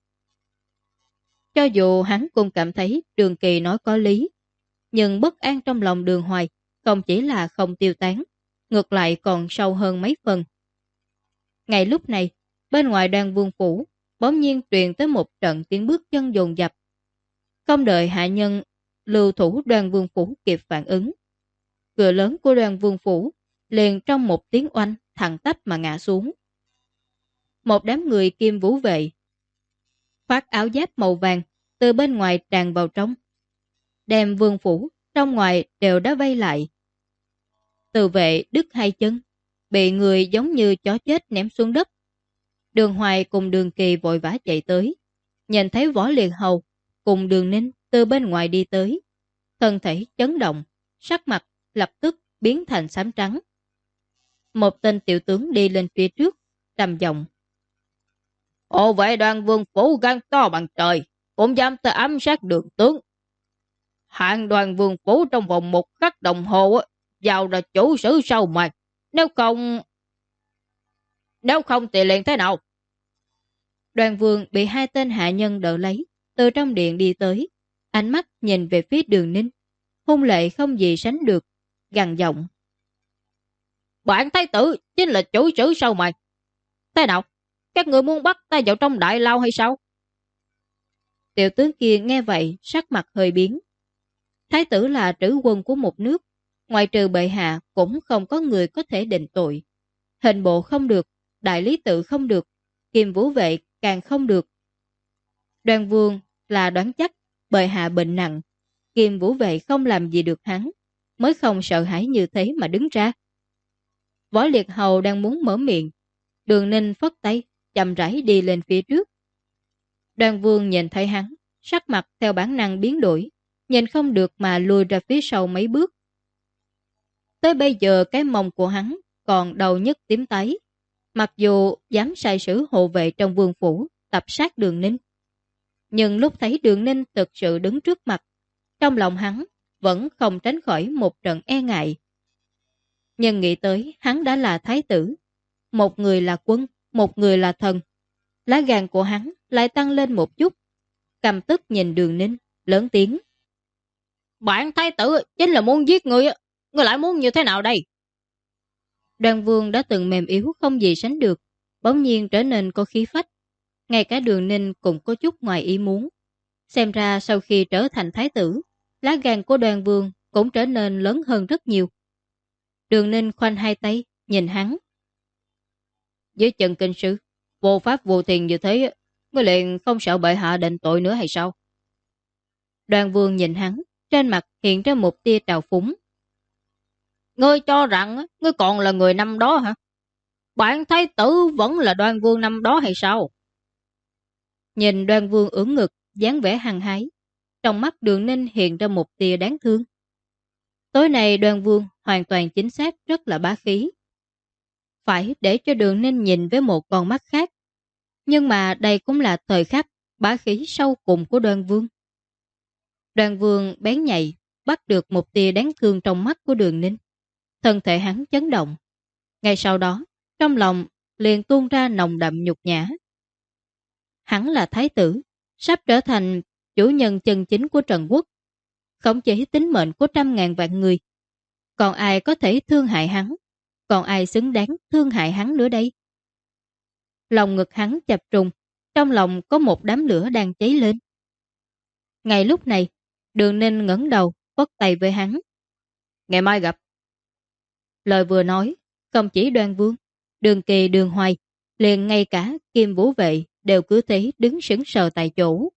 A: Cho dù hắn cũng cảm thấy Đường Kỳ nói có lý, nhưng bất an trong lòng Đường Hoài không chỉ là không tiêu tán, ngược lại còn sâu hơn mấy phần. Ngay lúc này, bên ngoài Đoan Vương phủ bỗng nhiên truyền tới một trận tiếng bước chân dồn dập. Không đợi hạ nhân lưu thủ Đoan Vương phủ kịp phản ứng, cửa lớn của Đoan Vương phủ liền trong một tiếng oanh thẳng tắp mà ngã xuống. Một đám người Kim Vũ Vệ khoác áo giáp màu vàng từ bên ngoài tràn vào trong, đem vương phủ trong ngoài đều đã vây lại. Từ vệ đứt hai chân, bị người giống như chó chết ném xuống đất. Đường Hoài cùng Đường Kỳ vội vã chạy tới, nhìn thấy Võ Liệt Hầu cùng Đường Ninh từ bên ngoài đi tới, thân thể chấn động, sắc mặt lập tức biến thành xám trắng. Một tên tiểu tướng đi lên phía trước, trầm giọng.
B: Hộ vệ Đoan Vương phủ gan to bằng trời, cũng dám tới ám sát Đường tướng. Hạng Đoan Vương phủ trong vòng 1 khắc đồng hồ vào là chủ sử sau màn. Nếu không thì liền thế nào?
A: Đoan Vương bị hai tên hạ nhân đỡ lấy, từ trong điện đi tới, ánh mắt nhìn về phía Đường Ninh, hung lệ không gì sánh được, gằn giọng.
B: Bản thái tử chính là chủ sử sau màn. Thế nào? Các người muốn bắt ta vào trong đại lao hay sao?
A: Tiểu tướng kia nghe vậy, sắc mặt hơi biến. Thái tử là trữ quân của một nước, ngoài trừ bệ hạ cũng không có người có thể định tội. Hình bộ không được, đại lý tự không được, Kim Vũ vệ càng không được. Đoan Vương là đoán chắc bệ hạ bệnh nặng, Kim Vũ vệ không làm gì được hắn, mới không sợ hãi như thế mà đứng ra. Võ Liệt Hầu đang muốn mở miệng, Đường Ninh phất tay, chậm rãi đi lên phía trước. Đoan Vương nhìn thấy hắn, sắc mặt theo bản năng biến đổi, nhìn không được mà lùi ra phía sau mấy bước. Tới bây giờ cái mông của hắn còn đau nhức tím tái, mặc dù dám sai sử hộ vệ trong vương phủ tập sát Đường Ninh. Nhưng lúc thấy Đường Ninh thực sự đứng trước mặt, trong lòng hắn vẫn không tránh khỏi một trận e ngại. Nhưng nghĩ tới hắn đã là thái tử, một người là quân, một người là thần. Lá gan của hắn lại tăng lên một chút, căm tức nhìn Đường Ninh, lớn tiếng.
B: Bản thái tử chính là muốn giết ngươi, ngươi lại muốn như thế nào đây?
A: Đoan Vương đã từng mềm yếu không gì sánh được, bỗng nhiên trở nên có khí phách. Ngay cả Đường Ninh cũng có chút ngoài ý muốn. Xem ra sau khi trở thành thái tử, lá gan của Đoan Vương cũng trở nên lớn hơn rất nhiều. Đường Ninh khoanh hai tay, nhìn hắn.
B: Dưới chân kinh sư, vô pháp vô thiên như thế, ngươi liền không sợ bệ hạ định tội nữa hay sao?
A: Đoan Vương nhìn hắn, trên mặt hiện ra một tia trào phúng.
B: Ngươi cho rằng ngươi còn là người năm đó hả? Bản thái tử vẫn là Đoan Vương năm đó hay sao?
A: Nhìn Đoan Vương ưỡn ngực, dáng vẻ hăng hái, trong mắt Đường Ninh hiện ra một tia đáng thương. Tối nay Đoan Vương hoàn toàn chính xác rất là bá khí. Phải để cho Đường Ninh nhìn với một con mắt khác. Nhưng mà đây cũng là thời khắc bá khí sâu cùng của Đoan Vương. Đoan Vương bén nhạy, bắt được một tia đáng thương trong mắt của Đường Ninh. Thân thể hắn chấn động. Ngay sau đó, trong lòng liền tuôn ra nồng đậm nhục nhã. Hắn là thái tử, sắp trở thành chủ nhân chân chính của Trần Quốc, khống chế tính mệnh của trăm ngàn vạn người. Còn ai có thể thương hại hắn? Còn ai xứng đáng thương hại hắn nữa đây? Lòng ngực hắn chập trùng, trong lòng có một đám lửa đang cháy lên. Ngay lúc này, Đường Ninh ngẩng đầu, vất tay với hắn.
B: Ngày mai gặp.
A: Lời vừa nói, không chỉ Đoan Vương, Đường Kỳ, Đường Hoài, liền ngay cả Kim Vũ vệ đều cứ thế đứng sững sờ tại chỗ.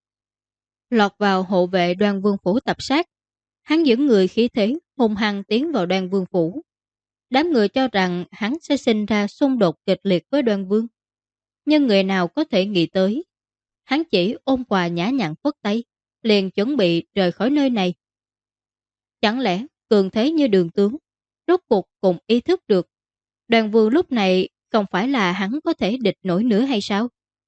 A: Lọt vào hộ vệ Đoan Vương phủ tập sát, hắn dẫn người khí thế hung hăng tiến vào Đoan Vương phủ. Đám người cho rằng hắn sẽ sinh ra xung đột kịch liệt với Đoan Vương. Nhưng người nào có thể nghĩ tới, hắn chỉ ôm quà nhã nhặn phất tay, liền chuẩn bị rời khỏi nơi này. Chẳng lẽ cường thế như Đường tướng, rốt cuộc cùng ý thức được Đoan Vương lúc này không phải là hắn có thể địch nổi nữa hay sao?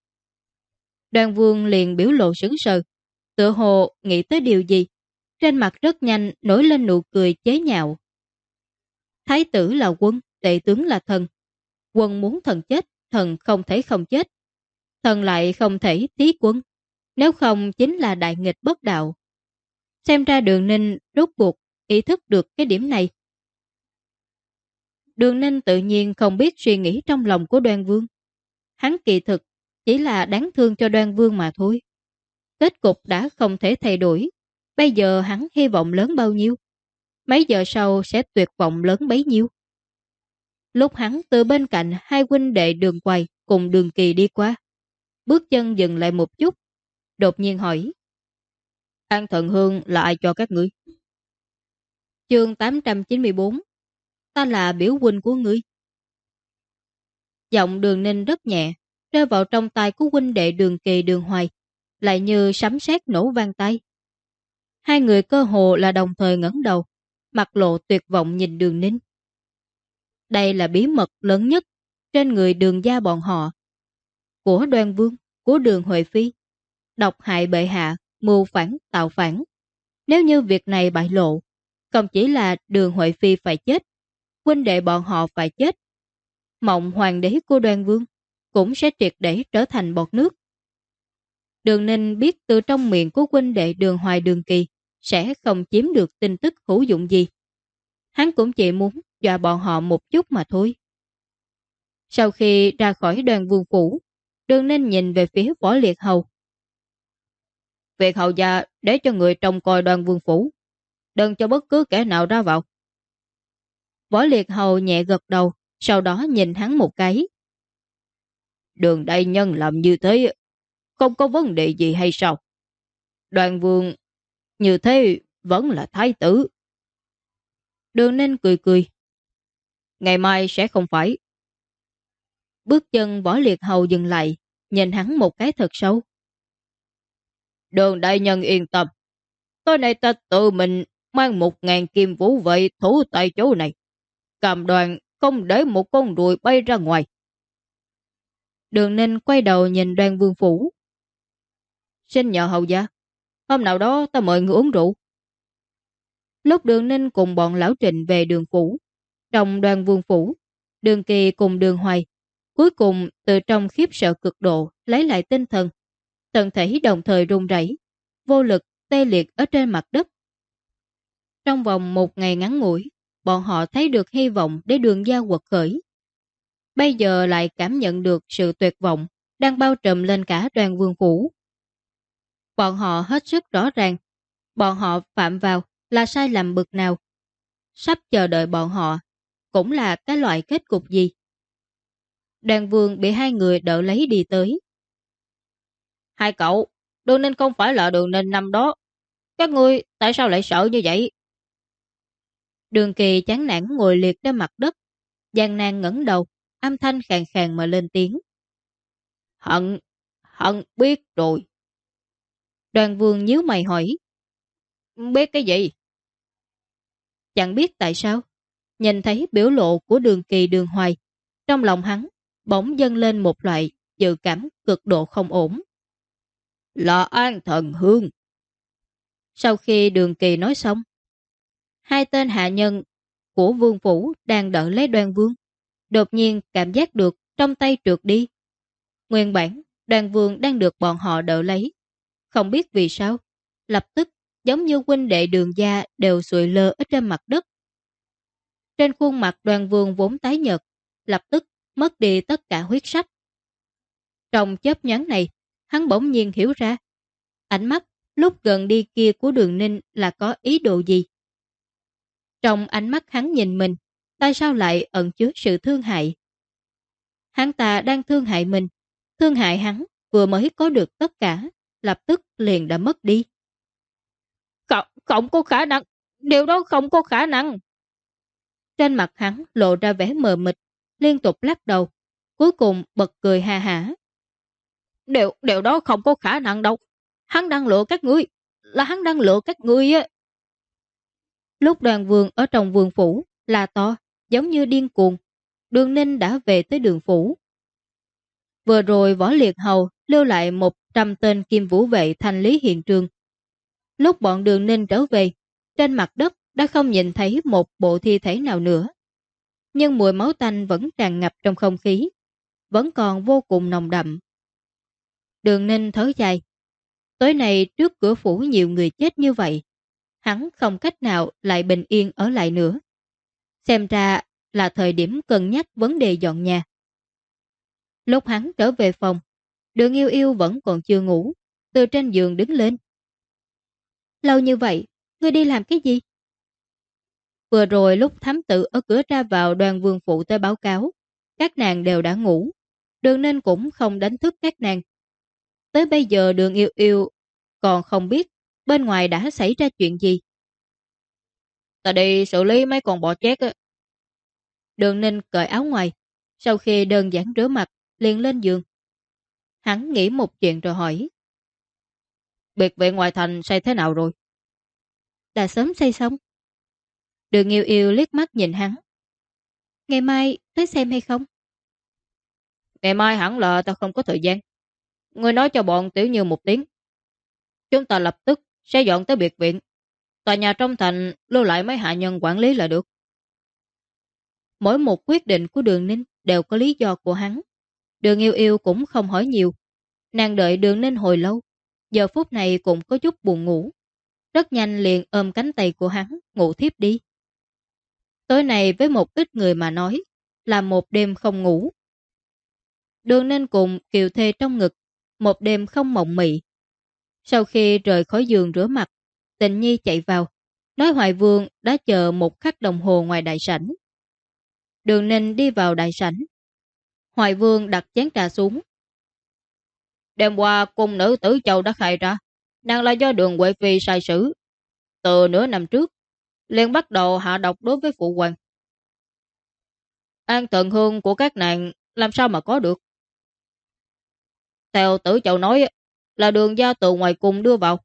A: Đoan Vương liền biểu lộ sững sờ, tựa hồ nghĩ tới điều gì, trên mặt rất nhanh nổi lên nụ cười chế nhạo. Thái tử là quân, tể tướng là thần. Quân muốn thần chết, thần không thể không chết. Thần lại không thể thí quân, nếu không chính là đại nghịch bất đạo. Xem ra Đường Ninh rốt cuộc ý thức được cái điểm này. Đường Ninh tự nhiên không biết suy nghĩ trong lòng của Đoan Vương. Hắn kỳ thực chỉ là đáng thương cho Đoan Vương mà thôi. Kết cục đã không thể thay đổi. Bây giờ hắn hy vọng lớn bao nhiêu? Mấy giờ sau sẽ tuyệt vọng lớn bấy nhiêu? Lúc hắn từ bên cạnh hai huynh đệ Đường Quầy cùng Đường Kỳ đi qua, bước chân dừng lại một chút, đột nhiên hỏi.
B: An Thần Hương là ai cho các ngươi?
A: Chương 894. Ta là biểu huynh của ngươi. Giọng Đường Ninh rất nhẹ, rơi vào trong tai của huynh đệ Đường Kỳ, Đường Hoài, lại như sấm sét nổ vang tai. Hai người cơ hồ là đồng thời ngẩng đầu, mặt lộ tuyệt vọng nhìn Đường Ninh. Đây là bí mật lớn nhất trên người Đường gia bọn họ, của Đoan Vương, của Đường Huệ Phi, độc hại bệ hạ, mưu phản, tạo phản. Nếu như việc này bại lộ, không chỉ là Đường Huệ Phi phải chết, huynh đệ bọn họ phải chết. Mộng hoàng đế của Đoan Vương cũng sẽ triệt để trở thành bọt nước. Đường Ninh biết từ trong miệng của huynh đệ Đường Hoài, Đường Kỳ sẽ không chiếm được tin tức hữu dụng gì. Hắn cũng chỉ muốn dọa bọn họ một chút mà thôi. Sau khi ra khỏi Đoàn Vương phủ, Đường Ninh nhìn về phía Võ Liệt Hầu.
B: Việc hầu gia để cho người trông coi Đoàn Vương phủ, đừng cho bất cứ kẻ nào ra vào.
A: Võ Liệt Hầu nhẹ gật đầu, sau đó nhìn hắn một cái.
B: Đường đại nhân làm như thế, không có vấn đề gì hay sao? Đoàn Vương như thế vẫn là thái tử.
A: Đường Ninh cười cười.
B: Ngày mai sẽ không phải.
A: Bước chân Võ Liệt Hầu dừng lại, nhìn hắn một cái thật sâu.
B: Đường đại nhân yên tâm. Tối nay ta tự mình mang 1000 kim vũ vệ thủ tại chỗ này. Cầm đoàn không để một con ruồi bay ra ngoài.
A: Đường Ninh quay đầu nhìn Đoàn Vương phủ.
B: Xin nhờ hầu gia, hôm nào đó ta mời người uống rượu.
A: Lúc Đường Ninh cùng bọn lão Trịnh về Đường phủ, trong Đoàn Vương phủ, Đường Kỳ cùng Đường Hoài, cuối cùng từ trong khiếp sợ cực độ lấy lại tinh thần, thân thể đồng thời run rẩy, vô lực tê liệt ở trên mặt đất. Trong vòng một ngày ngắn ngủi, bọn họ thấy được hy vọng để Đường gia quật khởi. Bây giờ lại cảm nhận được sự tuyệt vọng đang bao trùm lên cả Đoàn Vương phủ. Bọn họ hết sức rõ ràng, bọn họ phạm vào là sai lầm bực nào. Sắp chờ đợi bọn họ cũng là cái loại kết cục gì. Đoàn Vương bị hai người đỡ lấy đi tới.
B: Hai cậu, Đường Ninh không phải là Đường Ninh năm đó. Các ngươi tại sao lại sợ như vậy?
A: Đường Kỳ chán nản ngồi liệt trên mặt đất, gian nan ngẩng đầu, âm thanh khàn khàn mà lên tiếng.
B: Hận biết rồi.
A: Đoàn Vương nhíu mày hỏi.
B: Biết cái gì?
A: Chẳng biết tại sao, nhìn thấy biểu lộ của Đường Kỳ Đường Hoài, trong lòng hắn bỗng dâng lên một loại dự cảm cực độ không ổn.
B: Là An Thần Hương.
A: Sau khi Đường Kỳ nói xong, hai tên hạ nhân của Vương phủ đang đỡ lấy Đoàn Vương, đột nhiên cảm giác được trong tay trượt đi. Nguyên bản, Đoàn Vương đang được bọn họ đỡ lấy. Không biết vì sao, lập tức giống như huynh đệ Đường gia đều sụi lơ ở trên mặt đất. Trên khuôn mặt Đoàn Vương vốn tái nhợt, lập tức mất đi tất cả huyết sắc. Trong chớp nhoáng này, hắn bỗng nhiên hiểu ra, ánh mắt lúc gần đi kia của Đường Ninh là có ý đồ gì. Trong ánh mắt hắn nhìn mình, tại sao lại ẩn chứa sự thương hại? Hắn ta đang thương hại mình, thương hại hắn vừa mới có được tất cả, lập tức liền đã mất đi.
B: Không có khả năng, điều đó không có khả năng.
A: Trên mặt hắn lộ ra vẻ mờ mịt, liên tục lắc đầu, cuối cùng bật cười ha hả.
B: Điều đó không có khả năng đâu. Hắn đang lừa các ngươi, là hắn đang lừa các ngươi á.
A: Lúc Đoàn Vương ở trong vườn phủ là to, giống như điên cuồng, Đường Ninh đã về tới đường phủ. Vừa rồi Võ Liệt Hầu lưu lại 100 tên kim vũ vệ thanh lý hiện trường. Lúc bọn Đường Ninh trở về, trên mặt đất đã không nhìn thấy một bộ thi thể nào nữa. Nhưng mùi máu tanh vẫn tràn ngập trong không khí, vẫn còn vô cùng nồng đậm. Đường Ninh thở dài. Tối nay trước cửa phủ nhiều người chết như vậy, hắn không cách nào lại bình yên ở lại nữa. Xem ra là thời điểm cân nhắc vấn đề dọn nhà. Lúc hắn trở về phòng, Đường Yêu Yêu vẫn còn chưa ngủ, từ trên giường đứng lên. Lâu như vậy, ngươi đi làm cái gì? Vừa rồi lúc thám tử ở cửa ra vào Đoàn Vương phủ tới báo cáo, các nàng đều đã ngủ, Đường Ninh cũng không đánh thức các nàng. Tới bây giờ Đường Yêu Yêu còn không biết bên ngoài đã xảy ra chuyện gì.
B: Ta đi xử lý mấy con bọ chết á.
A: Đường Ninh cởi áo ngoài, sau khi đơn giản rửa mặt, liền lên giường. Hắn nghĩ một chuyện rồi hỏi.
B: Biệt viện ngoại thành xây thế nào rồi?
A: Đã sớm xây xong. Đường Yêu Yêu liếc mắt nhìn hắn. Ngày mai tới xem hay không?
B: Ngày mai hẳn là ta không có thời gian. Ngươi nói cho bọn Tiểu Như một tiếng. Chúng ta lập tức sẽ dọn tới biệt viện. Tòa nhà trong thành lưu lại mấy hạ nhân quản lý là được.
A: Mỗi một quyết định của Đường Ninh đều có lý do của hắn. Đường Yêu Yêu cũng không hỏi nhiều. Nàng đợi Đường Ninh hồi lâu, giờ phút này cũng có chút buồn ngủ. Rất nhanh liền ôm cánh tay của hắn, ngủ thiếp đi. Tối nay với một ít người mà nói là một đêm không ngủ. Đường Ninh cùng Kiều Thê trong ngực, một đêm không mộng mị. Sau khi rời khỏi giường rửa mặt, Tịnh Nhi chạy vào, nói Hoài Vương đã chờ một khắc đồng hồ ngoài đại sảnh. Đường Ninh đi vào đại sảnh. Hoài Vương đặt chén trà xuống. Đêm qua cung nữ Tử Châu đã khai ra, nàng là do Đường Huệ Phi sai sử. Từ nửa năm trước, liền bắt đầu hạ độc đối với phụ hoàng. An Tần Hương của các nàng làm sao mà có được? Theo Tử Châu nói là Đường gia từ ngoài cung đưa vào.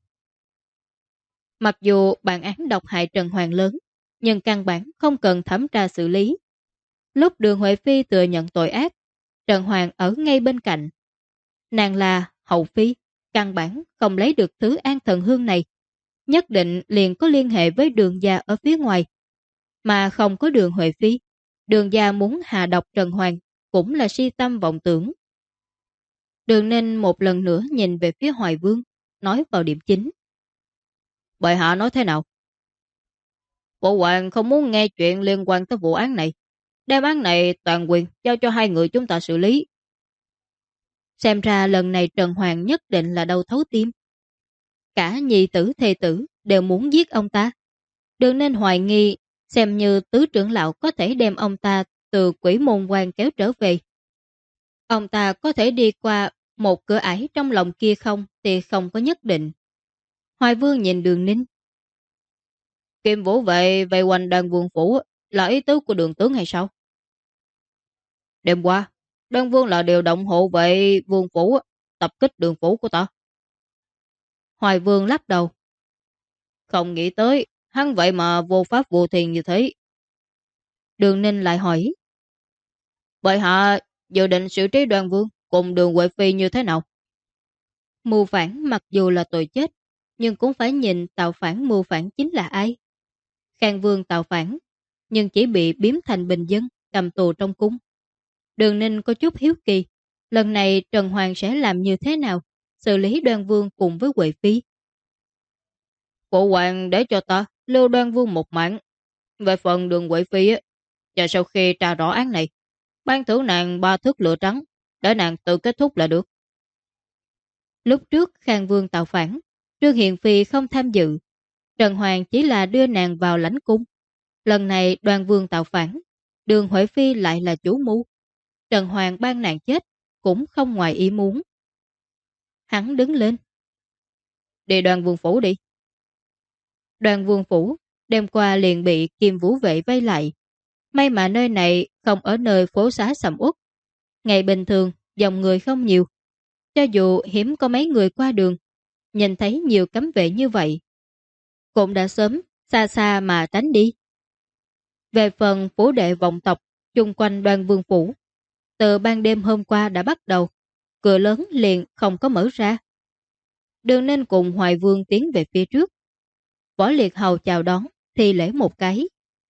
A: Mặc dù bản án độc hại Trần Hoàng lớn, nhưng căn bản không cần thẩm tra xử lý. Lúc Đường Huệ Phi thừa nhận tội ác, Trần Hoàng ở ngay bên cạnh. Nàng là hậu phi, căn bản không lấy được thứ An Thần Hương này. Nhất định liền có liên hệ với Đường gia ở phía ngoài. Mà không có Đường Huệ Phi, Đường gia muốn hạ độc Trần Hoàng cũng là si tâm vọng tưởng. Đường Ninh một lần nữa nhìn về phía Hoài Vương, nói vào điểm chính. Bệ hạ nói thế nào? Phụ hoàng không muốn nghe chuyện liên quan tới vụ án này. Đem án này toàn quyền giao cho hai người chúng ta xử lý. Xem ra lần này Trần Hoàng nhất định là đau thấu tim. Cả nhị tử thê tử đều muốn giết ông ta. Đừng nên hoài nghi xem như tứ trưởng lão có thể đem ông ta từ quỷ môn quan kéo trở về. Ông ta có thể đi qua một cửa ải trong lòng kia không thì không có nhất định. Hoài Vương nhìn Đường Ninh. Kim Vũ vệ về quanh Đoan Vương phủ là ý tứ của Đường tướng hay sao? Đêm qua, Đoan Vương là điều động hộ vệ Vương phủ tập kích Đường phủ của ta. Hoài Vương lắc đầu. Không nghĩ tới, hắn vậy mà vô pháp vô thiên như thế. Đường Ninh lại hỏi. Bệ hạ dự định xử trí Đoan Vương cùng Đường Huệ Phi như thế nào? Mưu phản mặc dù là tội chết, nhưng cũng phải nhìn tạo phản mưu phản chính là ai. Khang Vương tạo phản, nhưng chỉ bị biếm thành bình dân, cầm tù trong cung. Đường Ninh có chút hiếu kỳ, lần này Trần Hoàng sẽ làm như thế nào, xử lý Đoan Vương cùng với Huệ Phi. Phụ hoàng để cho ta lưu Đoan Vương một mạng. Về phần Đường Huệ Phi và sau khi tra rõ án này, ban thưởng nàng 3 thước lửa trắng, để nàng tự kết thúc là được. Lúc trước Khang Vương tạo phản, Trương Hiền Phi không tham dự. Trần Hoàng chỉ là đưa nàng vào lãnh cung. Lần này Đoan Vương tạo phản, Đường Huệ Phi lại là chủ mưu. Trần Hoàng ban nàng chết, cũng không ngoài ý muốn. Hắn đứng lên. Đi Đoan Vương phủ đi. Đoan Vương phủ đêm qua liền bị Kim Vũ vệ vây lại. May mà nơi này không ở nơi phố xá sầm uất. Ngày bình thường dòng người không nhiều. Cho dù hiếm có mấy người qua đường, nhìn thấy nhiều cấm vệ như vậy, cũng đã sớm xa xa mà tránh đi. Về phần phủ đệ vọng tộc chung quanh Đoan Vương phủ, từ ban đêm hôm qua đã bắt đầu, cửa lớn liền không có mở ra. Đường Ninh cùng Hoài Vương tiến về phía trước. Võ Liệt Hầu chào đón, thi lễ một cái.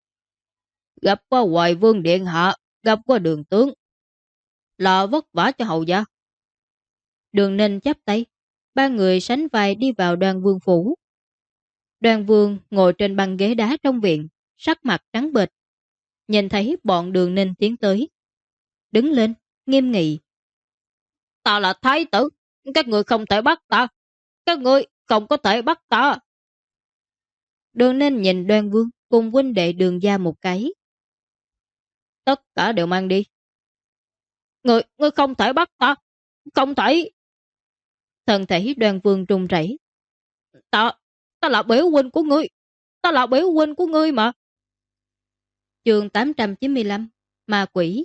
A: Gặp qua Hoài Vương điện hạ, gặp qua Đường tướng. Là vất vả cho hầu gia. Đường Ninh chắp tay, ba người sánh vai đi vào Đoan Vương phủ. Đoan Vương ngồi trên băng ghế đá trong viện, sắc mặt trắng bệch. Nhìn thấy bọn Đường Ninh tiến tới, đứng lên, nghiêm nghị. Ta là thái tử, các người không thể bắt ta. Các người không có thể bắt ta. Đường Ninh nhìn Đoan Vương cùng huynh đệ Đường gia một cái. Tất cả đều mang đi. Ngươi không thể bắt ta. Không thể. Thân thể Đoan Vương run rẩy. Ta là biểu huynh của ngươi. Ta là biểu huynh của ngươi mà. Chương 895 Ma quỷ.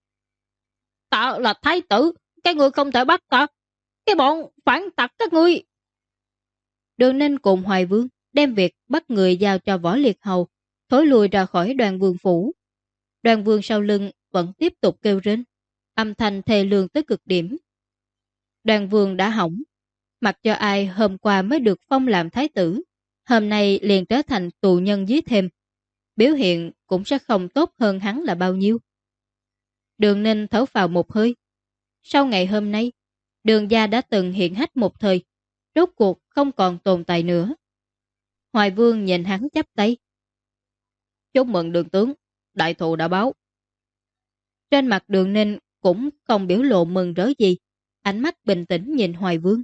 A: Ta là thái tử, cái ngươi không thể bắt ta. Cái bọn phản tặc các ngươi. Đường Ninh cùng Hoài Vương đem việc bắt người giao cho Võ Liệt Hầu, thối lùi ra khỏi Đoan Vương phủ. Đoan Vương sau lưng vẫn tiếp tục kêu rên, âm thanh thê lương tới cực điểm. Đoan Vương đã hỏng, mặc cho ai hôm qua mới được phong làm thái tử, hôm nay liền trở thành tù nhân dưới thềm. Biểu hiện cũng sẽ không tốt hơn hắn là bao nhiêu. Đường Ninh thở phào một hơi. Sau ngày hôm nay, Đường gia đã từng hiện hách một thời, rốt cuộc không còn tồn tại nữa. Hoài Vương nhìn hắn chắp tay. Chúc mừng Đường tướng,
B: đại thù đã báo.
A: Trên mặt Đường Ninh cũng không biểu lộ mừng rỡ gì, ánh mắt bình tĩnh nhìn Hoài Vương.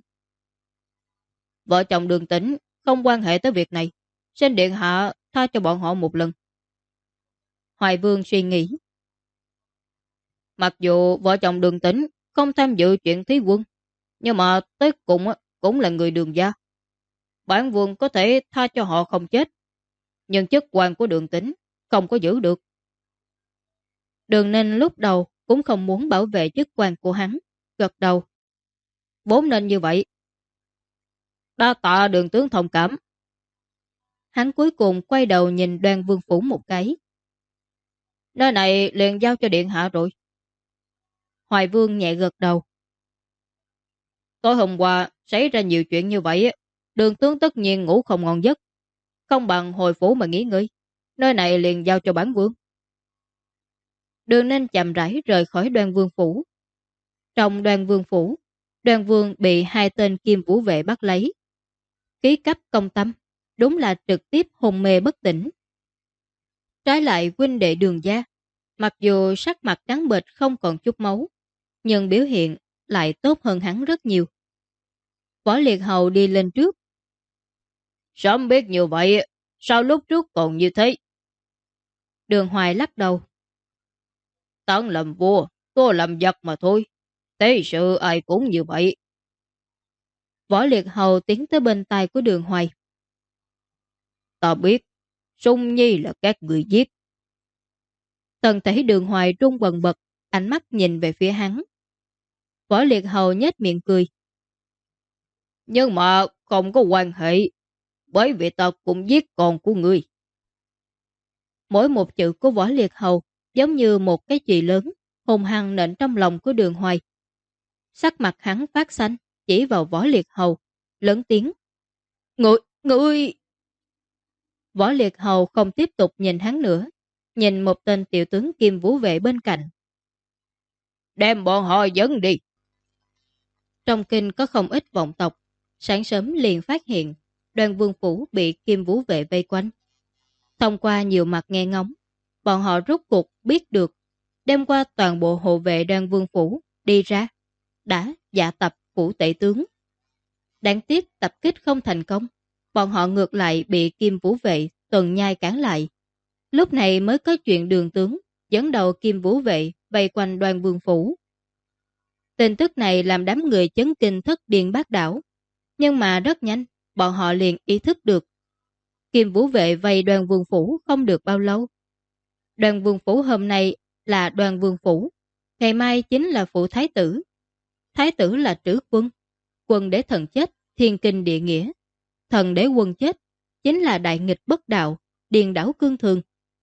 B: Vợ chồng Đường Tĩnh không quan hệ tới việc này, xin điện hạ tha cho bọn họ một lần.
A: Hoài Vương suy nghĩ.
B: Mặc dù vợ chồng Đường Tĩnh không tham dự chuyện thí quân, nhưng mà tới cùng cũng là người Đường gia. Bản vương có thể tha cho họ không chết, nhưng chức quan của Đường Tĩnh không có giữ được.
A: Đường Ninh lúc đầu cũng không muốn bảo vệ chức quan của hắn, gật đầu.
B: Vốn nên như vậy. Đa tạ Đường tướng thông cảm.
A: Hắn cuối cùng quay đầu nhìn Đoan Vương phủ một cái.
B: Nơi này liền giao cho điện hạ rồi.
A: Hoài Vương nhẹ gật đầu.
B: Tối hôm qua xảy ra nhiều chuyện như vậy, Đường tướng tất nhiên ngủ không ngon giấc. Không bằng hồi phủ mà nghỉ ngơi. Nơi này liền giao cho bản vương.
A: Đường Ninh chậm rãi rời khỏi Đoan Vương phủ. Trong Đoan Vương phủ, Đoan Vương bị 2 tên kim vũ vệ bắt lấy. Ký cấp công tâm, đúng là trực tiếp hôn mê bất tỉnh. Trái lại huynh đệ Đường gia, mặc dù sắc mặt trắng bệch không còn chút máu, nhưng biểu hiện lại tốt hơn hắn rất nhiều. Võ Liệt Hầu đi lên trước.
B: Sớm biết như vậy, sao lúc trước còn như thế?
A: Đường Hoài lắc đầu.
B: Tấn làm vua, tôi làm giặc mà thôi. Thế sự ai cũng như vậy.
A: Võ Liệt Hầu tiến tới bên tai của Đường Hoài.
B: Ta biết, Sung Nhi là các người giết.
A: Tần thể Đường Hoài trung bần bật, ánh mắt nhìn về phía hắn. Võ Liệt Hầu nhếch miệng cười.
B: Nhưng mà không có quan hệ, bởi vì ta cũng giết con của ngươi.
A: Mỗi một chữ của Võ Liệt Hầu giống như một cái chùy lớn, hùng hăng nện trong lòng của Đường Hoài. Sắc mặt hắn phát xanh, chỉ vào Võ Liệt Hầu, lớn tiếng. Ngươi! Võ Liệt Hầu không tiếp tục nhìn hắn nữa, nhìn một tên tiểu tướng kim vũ vệ bên cạnh.
B: Đem bọn họ dẫn đi.
A: Trong kinh có không ít vọng tộc, sáng sớm liền phát hiện Đoan Vương phủ bị kim vũ vệ vây quanh. Thông qua nhiều mặt nghe ngóng, bọn họ rốt cuộc biết được đêm qua toàn bộ hộ vệ Đoan Vương phủ đi ra, đã dạ tập phủ tể tướng. Đáng tiếc tập kích không thành công, bọn họ ngược lại bị kim vũ vệ tuần nhai cản lại. Lúc này mới có chuyện Đường tướng dẫn đầu kim vũ vệ vây quanh Đoan Vương phủ. Tin tức này làm đám người chấn kinh thất điên bát đảo, nhưng mà rất nhanh, bọn họ liền ý thức được. Kim vũ vệ vây Đoan Vương phủ không được bao lâu. Đoan Vương phủ hôm nay là Đoan Vương phủ, ngày mai chính là phủ thái tử. Thái tử là trữ quân, quân để thần chết, thiên kinh địa nghĩa. Thần để quân chết, chính là đại nghịch bất đạo, điên đảo cương thường.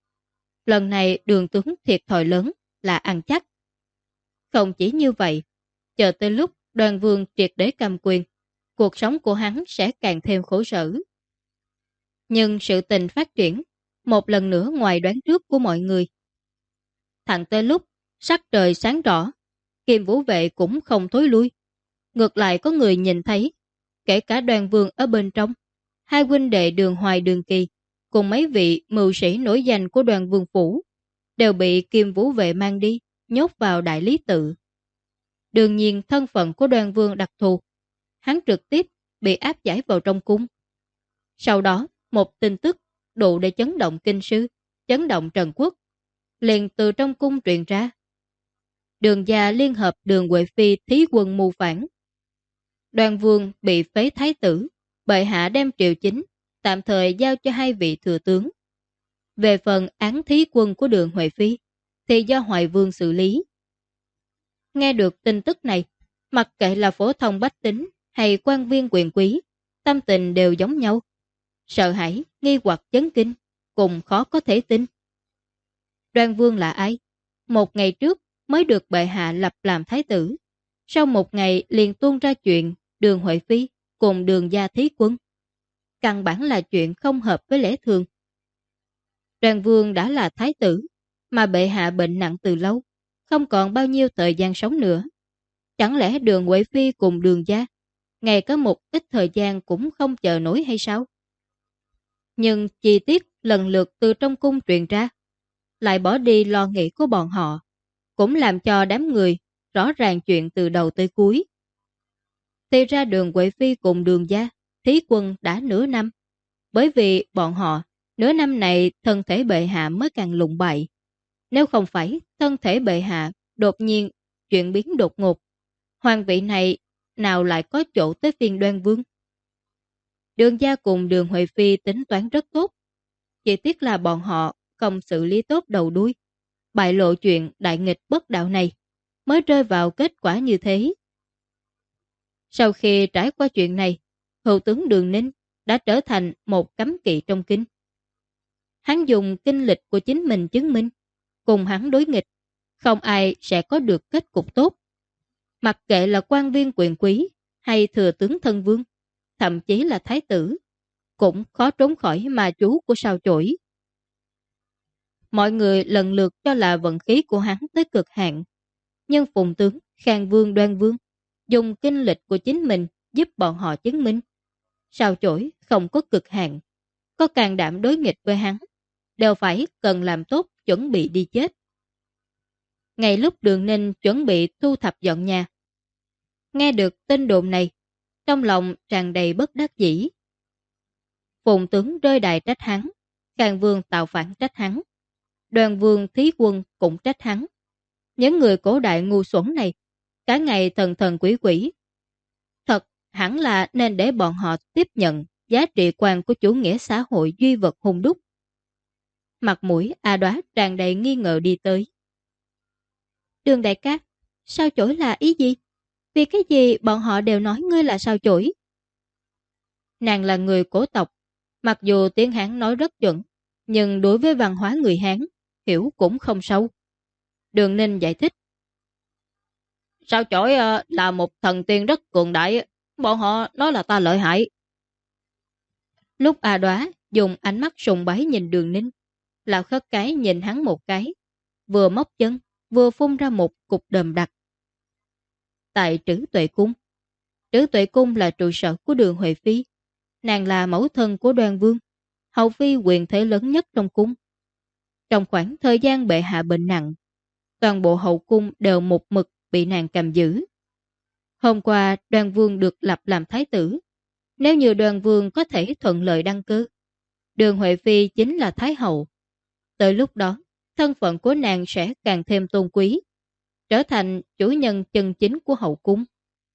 A: Lần này Đường tướng thiệt thòi lớn là ăn chắc. Không chỉ như vậy, chờ tới lúc Đoan Vương triệt để cầm quyền, cuộc sống của hắn sẽ càng thêm khổ sở. Nhưng sự tình phát triển một lần nữa ngoài đoán trước của mọi người. Thẳng tới lúc sắc trời sáng rõ, Kim vũ vệ cũng không thối lui. Ngược lại có người nhìn thấy, kể cả Đoan Vương ở bên trong, hai huynh đệ Đường Hoài Đường Kỳ cùng mấy vị mưu sĩ nổi danh của Đoan Vương phủ đều bị Kim vũ vệ mang đi, nhốt vào đại lý tự. Đương nhiên thân phận của Đoan Vương đặc thù, hắn trực tiếp bị áp giải vào trong cung. Sau đó, một tin tức đủ để chấn động kinh sư, chấn động Trần Quốc, liền từ trong cung truyền ra. Đường gia liên hợp Đường Huệ Phi thí quân mưu phản. Đoan Vương bị phế thái tử, bệ hạ đem triều chính, tạm thời giao cho hai vị thừa tướng. Về phần án thí quân của Đường Huệ Phi, thì do Hoài Vương xử lý. Nghe được tin tức này, mặc kệ là phổ thông bách tính hay quan viên quyền quý, tâm tình đều giống nhau. Sợ hãi, nghi hoặc chấn kinh, cùng khó có thể tin. Đoan Vương là ai? Một ngày trước mới được bệ hạ lập làm thái tử. Sau một ngày liền tuôn ra chuyện Đường Huệ Phi cùng Đường gia thí quân. Căn bản là chuyện không hợp với lẽ thường. Đoan Vương đã là thái tử, mà bệ hạ bệnh nặng từ lâu, không còn bao nhiêu thời gian sống nữa. Chẳng lẽ Đường Huệ Phi cùng Đường gia, ngày có một ít thời gian cũng không chờ nổi hay sao? Nhưng chi tiết lần lượt từ trong cung truyền ra, lại bỏ đi lo nghĩ của bọn họ, cũng làm cho đám người rõ ràng chuyện từ đầu tới cuối. Thì ra Đường Huệ Phi cùng Đường gia thí quân đã nửa năm, bởi vì bọn họ nửa năm này thân thể bệ hạ mới càng lụng bại. Nếu không phải thân thể bệ hạ đột nhiên chuyển biến đột ngột, hoàng vị này nào lại có chỗ tới phiên Đoan Vương. Đường gia cùng Đường Huệ Phi tính toán rất tốt, chỉ tiếc là bọn họ không xử lý tốt đầu đuôi, bại lộ chuyện đại nghịch bất đạo này, mới rơi vào kết quả như thế. Sau khi trải qua chuyện này, hữu tướng Đường Ninh đã trở thành một cấm kỵ trong kinh. Hắn dùng kinh lịch của chính mình chứng minh, cùng hắn đối nghịch, không ai sẽ có được kết cục tốt. Mặc kệ là quan viên quyền quý hay thừa tướng thân vương, thậm chí là thái tử, cũng khó trốn khỏi ma chú của sao chổi. Mọi người lần lượt cho là vận khí của hắn tới cực hạn, nhưng phùng tướng Khang Vương Đoan Vương dùng kinh lịch của chính mình giúp bọn họ chứng minh. Sao chổi không có cực hạn, có can đảm đối nghịch với hắn, đều phải cần làm tốt chuẩn bị đi chết. Ngay lúc Đường Ninh chuẩn bị thu thập dọn nhà, nghe được tin đồn này, trong lòng tràn đầy bất đắc dĩ. Phùng tướng rơi đài trách hắn, Khang Vương tạo phản trách hắn, Đoan Vương thí quân cũng trách hắn. Những người cổ đại ngu xuẩn này, cả ngày thần thần quỷ quỷ. Thật hẳn là nên để bọn họ tiếp nhận giá trị quan của chủ nghĩa xã hội duy vật hung đúc. Mặt mũi A Đoá tràn đầy nghi ngờ đi tới. Đường đại ca, sao chổi là ý gì? Vì cái gì bọn họ đều nói ngươi là sao chổi? Nàng là người cổ tộc, mặc dù tiếng Hán nói rất chuẩn, nhưng đối với văn hóa người Hán, hiểu cũng không sâu. Đường Ninh giải thích. Sao chổi là một thần tiên rất cường đại, bọn họ nói là ta lợi hại. Lúc A Đoá dùng ánh mắt sùng bái nhìn Đường Ninh, Lão Khất Cái nhìn hắn một cái, vừa móc chân, vừa phun ra một cục đờm đặc. Tại Trữ Tuệ Cung, Trữ Tuệ Cung là trụ sở của Đường Huệ Phi, nàng là mẫu thân của Đoan Vương, hậu phi quyền thế lớn nhất trong cung. Trong khoảng thời gian bệ hạ bệnh nặng, toàn bộ hậu cung đều một mực bị nàng cầm giữ. Hôm qua Đoan Vương được lập làm thái tử, nếu như Đoan Vương có thể thuận lợi đăng cơ, Đường Huệ Phi chính là thái hậu. Tới lúc đó, thân phận của nàng sẽ càng thêm tôn quý, trở thành chủ nhân chân chính của hậu cung.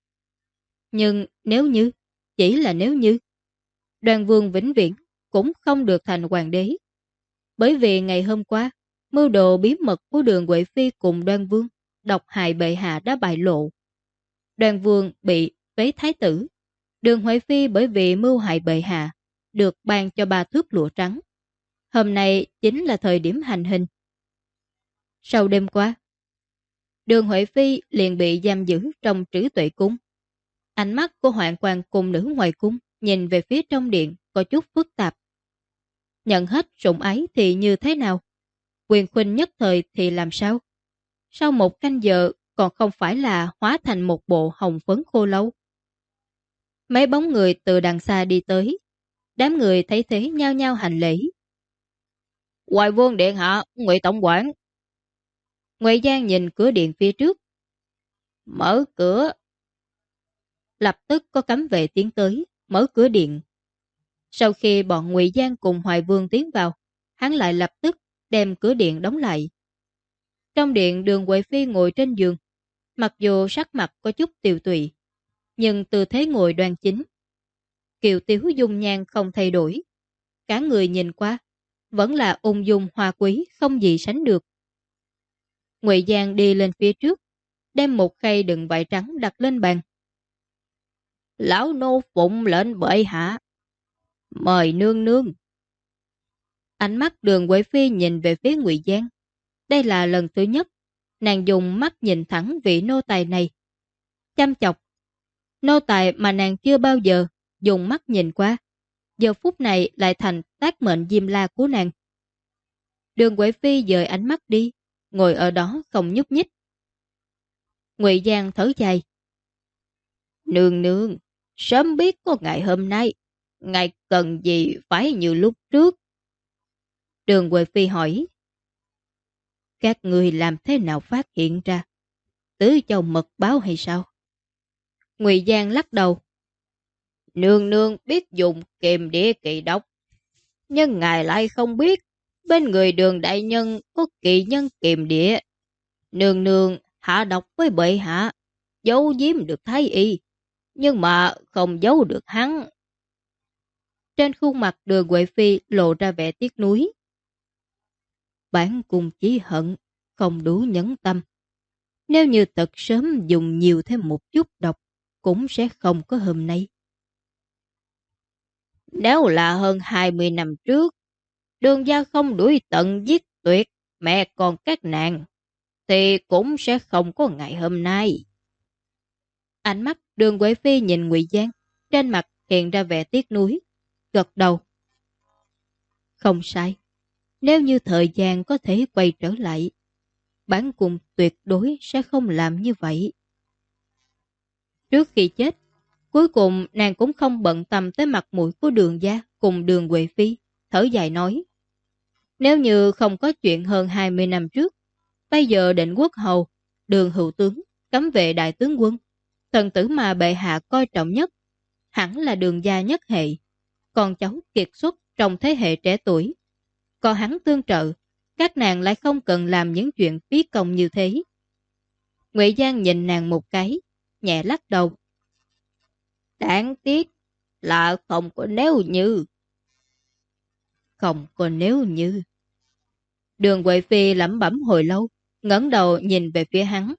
A: Nhưng nếu như, chỉ là nếu như, Đoan Vương vĩnh viễn cũng không được thành hoàng đế. Bởi vì ngày hôm qua, mưu đồ bí mật của Đường Huệ Phi cùng Đoan Vương độc hại bệ hạ đã bại lộ. Đoan Vương bị phế thái tử, Đường Huệ Phi bởi vì mưu hại bệ hạ được ban cho 3 thước lụa trắng. Hôm nay chính là thời điểm hành hình. Sau đêm qua, Đường Huệ Phi liền bị giam giữ trong Trữ Tuệ Cung. Ánh mắt của hoạn quan cùng nữ ngoài cung nhìn về phía trong điện có chút phức tạp. Nhận hết sủng ái thì như thế nào? Quyền khuynh nhất thời thì làm sao? Sau một canh giờ còn không phải là hóa thành một bộ hồng phấn khô lâu. Mấy bóng người từ đằng xa đi tới. Đám người thấy thế nhao nhao hành lễ. Hoài Vương điện hạ, Ngụy tổng quản. Ngụy Giang nhìn cửa điện phía trước. Mở cửa. Lập tức có cấm vệ tiến tới, mở cửa điện. Sau khi bọn Ngụy Giang cùng Hoài Vương tiến vào, hắn lại lập tức đem cửa điện đóng lại. Trong điện, Đường Huệ Phi ngồi trên giường, mặc dù sắc mặt có chút tiều tụy, nhưng tư thế ngồi đoan chính. Kiều tiếu dung nhan không thay đổi, cả người nhìn qua vẫn là ung dung hoa quý không gì sánh được. Ngụy Giang đi lên phía trước, đem một khay đựng vải trắng đặt lên bàn. Lão nô phụng lệnh bệ hạ, mời nương nương. Ánh mắt Đường Huệ Phi nhìn về phía Ngụy Giang. Đây là lần thứ nhất nàng dùng mắt nhìn thẳng vị nô tài này, chăm chọc. Nô tài mà nàng chưa bao giờ dùng mắt nhìn qua, giờ phút này lại thành tác mệnh diêm la của nàng. Đường Huệ Phi dời ánh mắt đi, ngồi ở đó không nhúc nhích. Ngụy Giang thở dài. Nương nương, sớm biết có ngày hôm nay, ngài cần gì phải như lúc trước? Đường Huệ Phi hỏi. Các người làm thế nào phát hiện ra? Tứ châu mật báo hay sao? Ngụy Giang lắc đầu. Nương nương biết dùng kiềm địa kỳ độc, nhưng ngài lại không biết bên người Đường đại nhân có kỳ nhân kiềm địa. Nương nương hạ độc với bệ hạ, giấu giếm được Thái y, nhưng mà không giấu được hắn. Trên khuôn mặt Đường Huệ Phi lộ ra vẻ tiếc nuối. Bản cung chỉ hận không đủ nhẫn tâm. Nếu như thật sớm dùng nhiều thêm một chút độc, cũng sẽ không có hôm nay. Nếu là hơn 20 năm trước, Đường gia không đuổi tận giết tuyệt mẹ con các nàng, thì cũng sẽ không có ngày hôm nay. Ánh mắt Đường Huệ Phi nhìn Ngụy Giang, trên mặt hiện ra vẻ tiếc nuối, gật đầu. Không sai, nếu như thời gian có thể quay trở lại, bản cung tuyệt đối sẽ không làm như vậy. Trước khi chết, cuối cùng nàng cũng không bận tâm tới mặt mũi của Đường gia cùng Đường Huệ Phi, thở dài nói. Nếu như không có chuyện hơn 20 năm trước, bây giờ Định Quốc hầu, Đường hữu tướng, cấm vệ đại tướng quân, thần tử mà bệ hạ coi trọng nhất, hẳn là Đường gia nhất hệ, con cháu kiệt xuất trong thế hệ trẻ tuổi. Còn hắn tương trợ, các nàng lại không cần làm những chuyện phí công như thế. Ngụy Giang nhìn nàng một cái, nhẹ lắc đầu. Đáng tiếc là không có nếu như. Không có nếu như. Đường Huệ Phi lẩm bẩm hồi lâu, ngẩng đầu nhìn về phía hắn.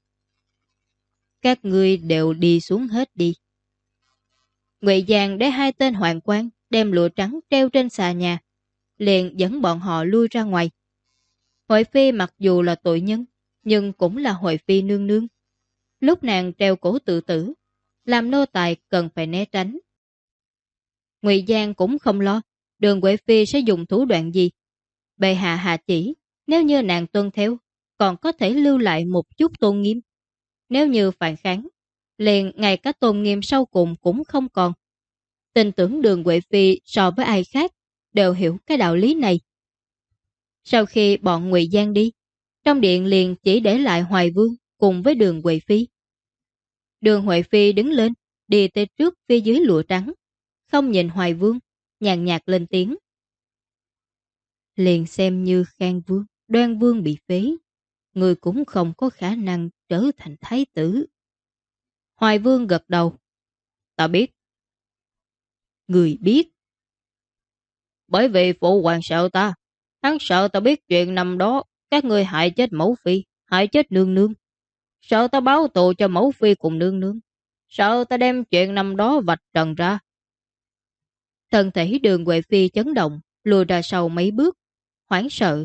A: Các ngươi đều đi xuống hết đi. Ngụy Giang để hai tên hoàng quan đem lụa trắng treo trên xà nhà, liền dẫn bọn họ lui ra ngoài. Huệ Phi mặc dù là tội nhân, nhưng cũng là Huệ Phi nương nương. Lúc nàng treo cổ tự tử, làm nô tài cần phải né tránh. Ngụy Giang cũng không lo Đường Huệ Phi sẽ dùng thủ đoạn gì. Bệ hạ hạ chỉ, nếu như nàng tuân theo, còn có thể lưu lại một chút tôn nghiêm. Nếu như phản kháng, liền ngay cả tôn nghiêm sau cùng cũng không còn. Tin tưởng Đường Huệ Phi so với ai khác đều hiểu cái đạo lý này. Sau khi bọn Ngụy Giang đi, trong điện liền chỉ để lại Hoài Vương cùng với Đường Huệ Phi. Đường Huệ Phi đứng lên, đi tới trước phía dưới lụa trắng, không nhìn Hoài Vương, nhàn nhạt lên tiếng. Liền xem như Khang Vương, Đoan Vương bị phế, người cũng không có khả năng trở thành thái tử. Hoài Vương gật đầu. Ta biết. Người biết. Bởi vì phụ hoàng sợ ta. Hắn sợ ta biết chuyện năm đó các người hại chết mẫu phi, hại chết nương nương. Sợ ta báo thù cho mẫu phi cùng nương nương. Sợ ta đem chuyện năm đó vạch trần ra. Thân thể Đường Huệ Phi chấn động, lùi ra sau mấy bước, hoảng sợ.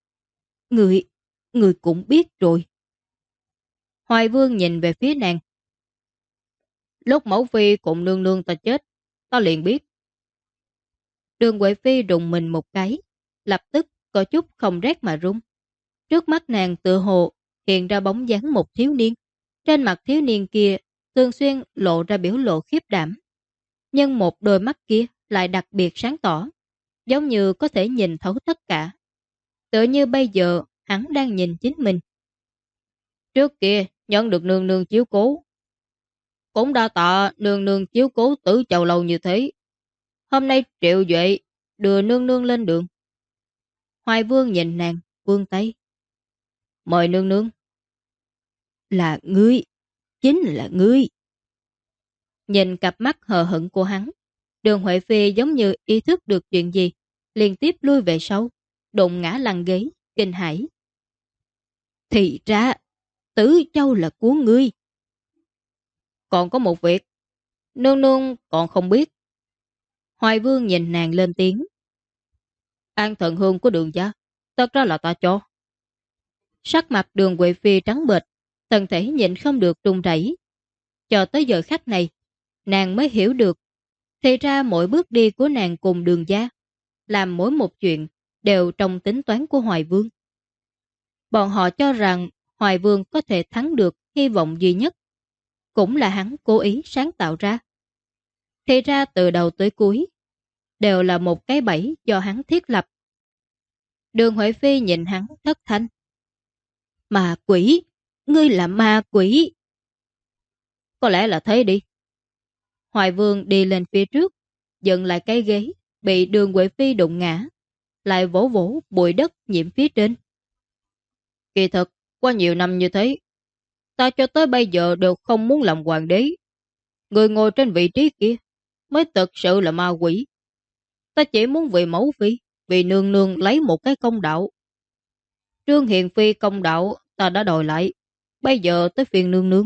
A: Người cũng biết rồi. Hoài Vương nhìn về phía nàng. Lúc mẫu phi cùng nương nương ta chết, ta liền biết. Đường Huệ Phi rùng mình một cái, lập tức có chút không rét mà run. Trước mắt nàng tựa hồ hiện ra bóng dáng một thiếu niên. Trên mặt thiếu niên kia thường xuyên lộ ra biểu lộ khiếp đảm. Nhưng một đôi mắt kia lại đặc biệt sáng tỏ, giống như có thể nhìn thấu tất cả. Tựa như bây giờ hắn đang nhìn chính mình. Trước kia nhận được nương nương chiếu cố, cũng đã tạ nương nương chiếu cố Tử Châu lâu như thế. Hôm nay Triệu Duệ đưa nương nương lên đường. Hoài Vương nhìn nàng, vươn tay. Mời nương nương. Là ngươi, chính là ngươi. Nhìn cặp mắt hờ hững của hắn, Đường Huệ Phi giống như ý thức được chuyện gì, liên tiếp lui về sau, đụng ngã lăn ghế, kinh hãi. Thì ra, Tử Châu là của ngươi. Còn có một việc, nương nương còn không biết. Hoài Vương nhìn nàng lên tiếng. An thần hương của Đường gia, tất ra là ta cho. Sắc mặt Đường Huệ Phi trắng bệch, thân thể nhịn không được run rẩy. Cho tới giờ khắc này, nàng mới hiểu được, thì ra mỗi bước đi của nàng cùng Đường gia, làm mỗi một chuyện đều trong tính toán của Hoài Vương. Bọn họ cho rằng Hoài Vương có thể thắng được hy vọng duy nhất, cũng là hắn cố ý sáng tạo ra. Thì ra từ đầu tới cuối, đều là một cái bẫy do hắn thiết lập. Đường Huệ Phi nhìn hắn thất thanh, Ma quỷ! Ngươi là ma quỷ!
B: Có lẽ là thế đi.
A: Hoài Vương đi lên phía trước, dựng lại cái ghế, bị Đường Huệ Phi đụng ngã, lại vỗ vỗ bụi đất nhiễm phía trên.
B: Kỳ thực, qua nhiều năm như thế, ta cho tới bây giờ đều không muốn làm hoàng đế. Người ngồi trên vị trí kia mới thực sự là ma quỷ. Ta chỉ muốn vì mẫu phi, vì nương nương lấy một cái công đạo. Trương Hiền Phi công đạo ta đã đòi lại, bây giờ tới phiên nương nương.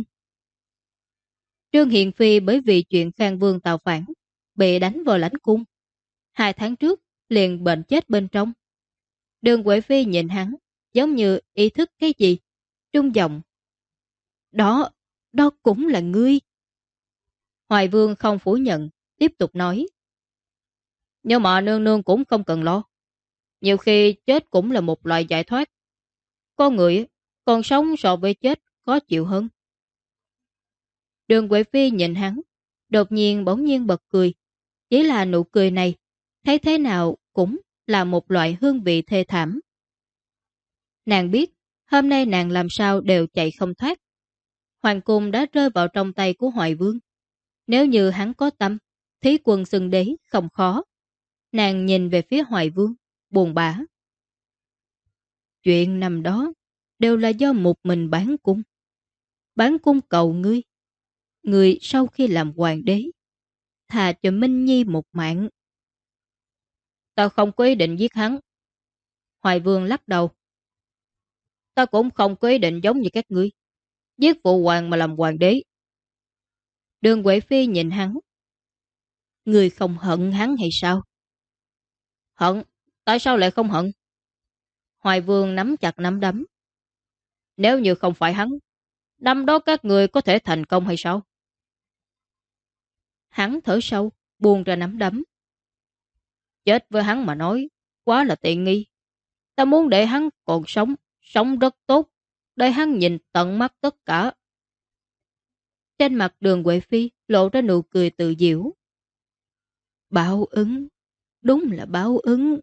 A: Trương Hiền Phi bởi vì chuyện Khang Vương tạo phản, bị đánh vào lãnh cung. 2 tháng trước, liền bệnh chết bên trong. Đường Huệ Phi nhìn hắn, giống như ý thức cái gì, trung giọng. Đó, đó cũng là ngươi. Hoài Vương không phủ nhận, tiếp tục nói.
B: Nhưng mà nương nương cũng không cần lo. Nhiều khi chết cũng là một loại giải thoát. Có người còn sống so với chết khó chịu hơn.
A: Đường Huệ Phi nhìn hắn, đột nhiên bỗng nhiên bật cười. Chỉ là nụ cười này, thấy thế nào cũng là một loại hương vị thê thảm. Nàng biết, hôm nay nàng làm sao đều chạy không thoát. Hoàng cung đã rơi vào trong tay của Hoài Vương. Nếu như hắn có tâm, thí quân xưng đế không khó. Nàng nhìn về phía Hoài Vương, buồn bã. Chuyện năm đó đều là do một mình bán cung. Bán cung cầu ngươi. Ngươi sau khi làm hoàng đế, thà cho Minh Nhi một mạng.
B: Ta không có ý định giết hắn.
A: Hoài Vương lắc đầu.
B: Ta cũng không có ý định giống như các ngươi, giết phụ hoàng mà làm hoàng đế.
A: Đường Huệ Phi nhìn hắn. Ngươi không hận hắn hay sao?
B: Hận? Tại sao lại không hận?
A: Hoài Vương nắm chặt nắm đấm.
B: Nếu như không phải hắn, năm đó các người có thể thành công hay sao?
A: Hắn thở sâu, buông ra nắm đấm.
B: Chết với hắn mà nói, quá là tiện nghi. Ta muốn để hắn còn sống, sống rất tốt, để hắn nhìn tận mắt tất cả.
A: Trên mặt Đường Huệ Phi lộ ra nụ cười tự diễu. Báo ứng, đúng là báo ứng.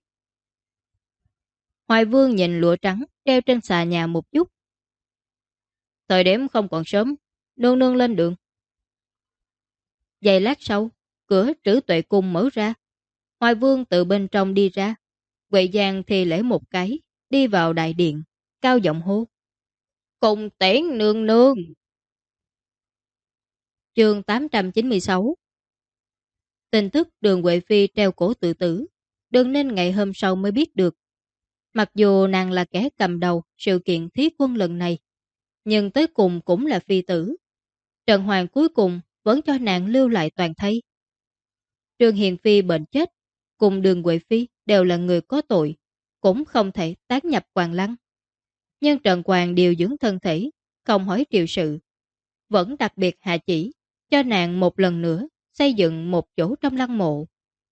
A: Hoài Vương nhìn lụa trắng treo trên xà nhà một chút.
B: Thời điểm không còn sớm, nương nương lên đường.
A: Giây lát sau, cửa Trữ Tuệ Cung mở ra. Hoài Vương từ bên trong đi ra. Huệ Giang thì lễ một cái, đi vào đại điện, cao giọng hô.
B: Cùng tiễn nương nương.
A: Chương 896. Tin tức Đường Huệ Phi treo cổ tự tử, đừng nên ngày hôm sau mới biết được. Mặc dù nàng là kẻ cầm đầu sự kiện thí quân lần này, nhưng tới cùng cũng là phi tử. Trần Hoàng cuối cùng vẫn cho nàng lưu lại toàn thây. Trương Hiền Phi bệnh chết, cùng Đường Huệ Phi đều là người có tội, cũng không thể tán nhập Hoàng Lăng. Nhưng Trần Hoàng điều dưỡng thân thể, không hỏi triệu sự. Vẫn đặc biệt hạ chỉ, cho nàng một lần nữa xây dựng một chỗ trong lăng mộ.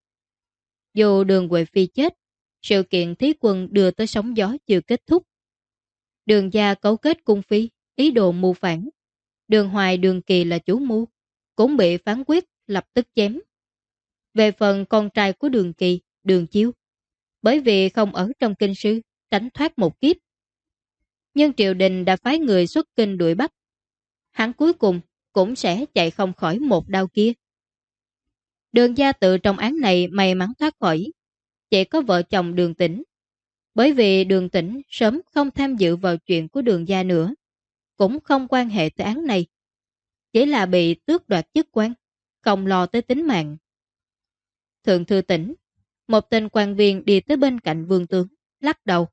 A: Dù Đường Huệ Phi chết, sự kiện thí quân đưa tới sóng gió chưa kết thúc. Đường gia cấu kết cung phi, ý đồ mưu phản. Đường Hoài Đường Kỳ là chủ mưu, cũng bị phán quyết lập tức chém. Về phần con trai của Đường Kỳ, Đường Chiêu, bởi vì không ở trong kinh sư, tránh thoát một kiếp. Nhưng triều đình đã phái người xuất kinh đuổi bắt. Hắn cuối cùng cũng sẽ chạy không khỏi một đao kia. Đường gia tự trong án này may mắn thoát khỏi, chỉ có vợ chồng Đường Tĩnh. Bởi vì Đường Tĩnh sớm không tham dự vào chuyện của Đường gia nữa, cũng không quan hệ tới án này. Chỉ là bị tước đoạt chức quan, không lo tới tính mạng. Thượng thư Tỉnh, một tên quan viên đi tới bên cạnh vương tướng, lắc đầu.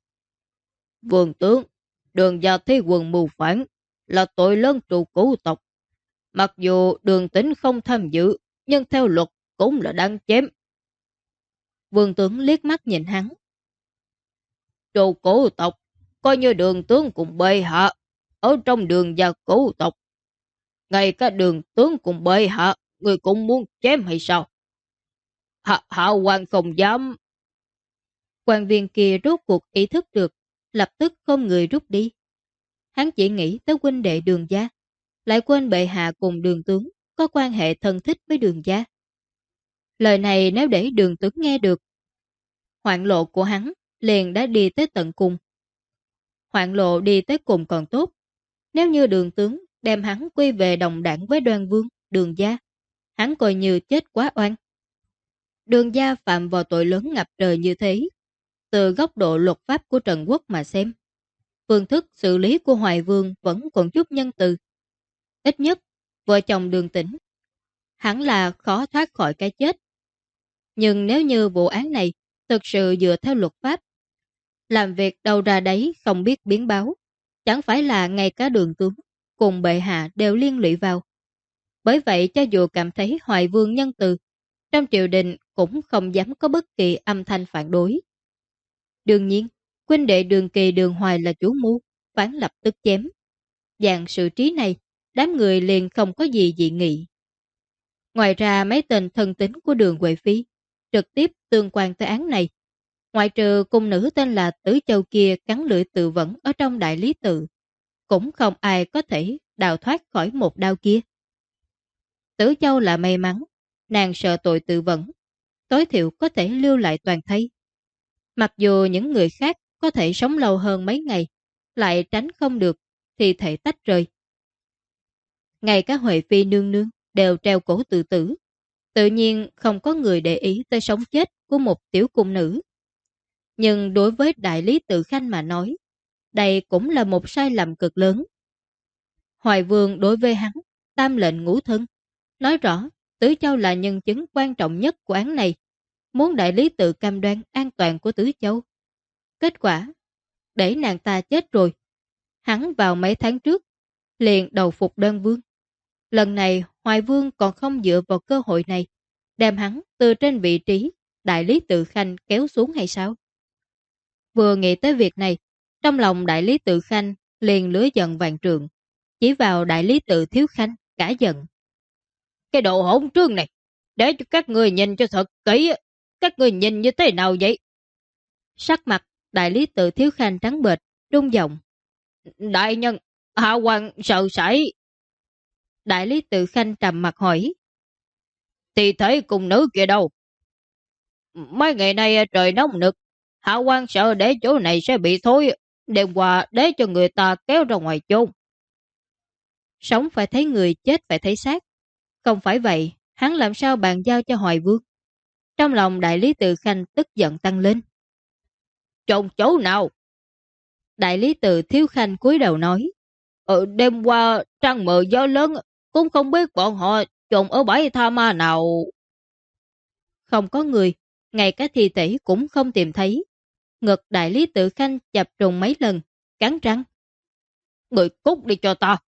B: Vương tướng, Đường gia thí quân mưu phản là tội lớn trụ cửu tộc. Mặc dù Đường Tĩnh không tham dự, nhưng theo luật cũng là đáng chém.
A: Vương tướng liếc mắt nhìn hắn.
B: Trụ cửu tộc, coi như Đường tướng cùng bệ hạ, ở trong Đường gia cửu tộc. Ngay cả Đường tướng cùng bệ hạ, người cũng muốn chém hay sao? Hạ quan không dám.
A: Quan viên kia rốt cuộc ý thức được, lập tức không người rút đi. Hắn chỉ nghĩ tới huynh đệ Đường gia, lại quên bệ hạ cùng Đường tướng có quan hệ thân thích với Đường gia. Lời này nếu để Đường tướng nghe được, hoạn lộ của hắn liền đã đi tới tận cùng. hoạn lộ đi tới cùng còn tốt. Nếu như Đường tướng đem hắn quy về đồng đảng với Đoan Vương, Đường gia, hắn coi như chết quá oan. Đường gia phạm vào tội lớn ngập trời như thế. Từ góc độ luật pháp của Trần Quốc mà xem, phương thức xử lý của Hoài Vương vẫn còn chút nhân từ. Ít nhất, vợ chồng Đường Tĩnh hẳn là khó thoát khỏi cái chết. Nhưng nếu như vụ án này thực sự dựa theo luật pháp, làm việc đâu ra đấy không biết biến báo, chẳng phải là ngay cả Đường tướng cùng bệ hạ đều liên lụy vào. Bởi vậy cho dù cảm thấy Hoài Vương nhân từ, trong triều đình cũng không dám có bất kỳ âm thanh phản đối. Đương nhiên, huynh đệ Đường Kỳ Đường Hoài là chủ mưu, phán lập tức chém. Dạng sự trí này, đám người liền không có gì dị nghị. Ngoài ra mấy tên thân tín của Đường Huệ Phi trực tiếp tương quan tới án này. Ngoại trừ cung nữ tên là Tử Châu kia cắn lưỡi tự vẫn ở trong đại lý tự, cũng không ai có thể đào thoát khỏi một đao kia. Tử Châu là may mắn, nàng sợ tội tự vẫn, tối thiểu có thể lưu lại toàn thây. Mặc dù những người khác có thể sống lâu hơn mấy ngày, lại tránh không được thì thể tách rời. Ngay cả Huệ Phi nương nương đều treo cổ tự tử, tự nhiên không có người để ý tới sống chết của một tiểu cung nữ. Nhưng đối với đại lý tự Khanh mà nói, đây cũng là một sai lầm cực lớn. Hoài Vương đối với hắn, tam lệnh ngũ thân, nói rõ Tứ Châu là nhân chứng quan trọng nhất của án này, muốn đại lý tự cam đoan an toàn của Tứ Châu. Kết quả, để nàng ta chết rồi. Hắn vào mấy tháng trước, liền đầu phục Đoan Vương. Lần này Hoài Vương còn không dựa vào cơ hội này, đem hắn từ trên vị trí đại lý tự Khanh kéo xuống hay sao? Vừa nghĩ tới việc này, trong lòng đại lý tự Khanh liền lửa giận vạn trượng, chỉ vào đại lý tự Thiếu Khanh cả giận.
B: Cái đồ hỗn trương này, để cho các người nhìn cho thật kỹ, các người nhìn như thế nào vậy?
A: Sắc mặt đại lý tự Thiếu Khanh trắng bệch, rung giọng.
B: Đại nhân, hạ quan sợ sảy.
A: Đại lý tự Khanh trầm mặt hỏi.
B: Thì thấy cùng nữ kia đâu? Mấy ngày nay trời nóng nực, hạ quan sợ để chỗ này sẽ bị thối, đêm qua để cho người ta kéo ra ngoài chôn.
A: Sống phải thấy người, chết phải thấy xác. Không phải vậy, hắn làm sao bàn giao cho Hoài Vương? Trong lòng đại lý tự Khanh tức giận tăng lên.
B: Chôn chỗ nào?
A: Đại lý tự Thiếu Khanh cúi đầu nói.
B: Đêm qua trăng mờ gió lớn, cũng không biết bọn họ chôn ở bãi tha ma nào.
A: Không có người, ngay cả thi thể cũng không tìm thấy. Ngực đại lý tự Khanh chập trùng mấy lần, cắn răng.
B: Người cút đi cho ta.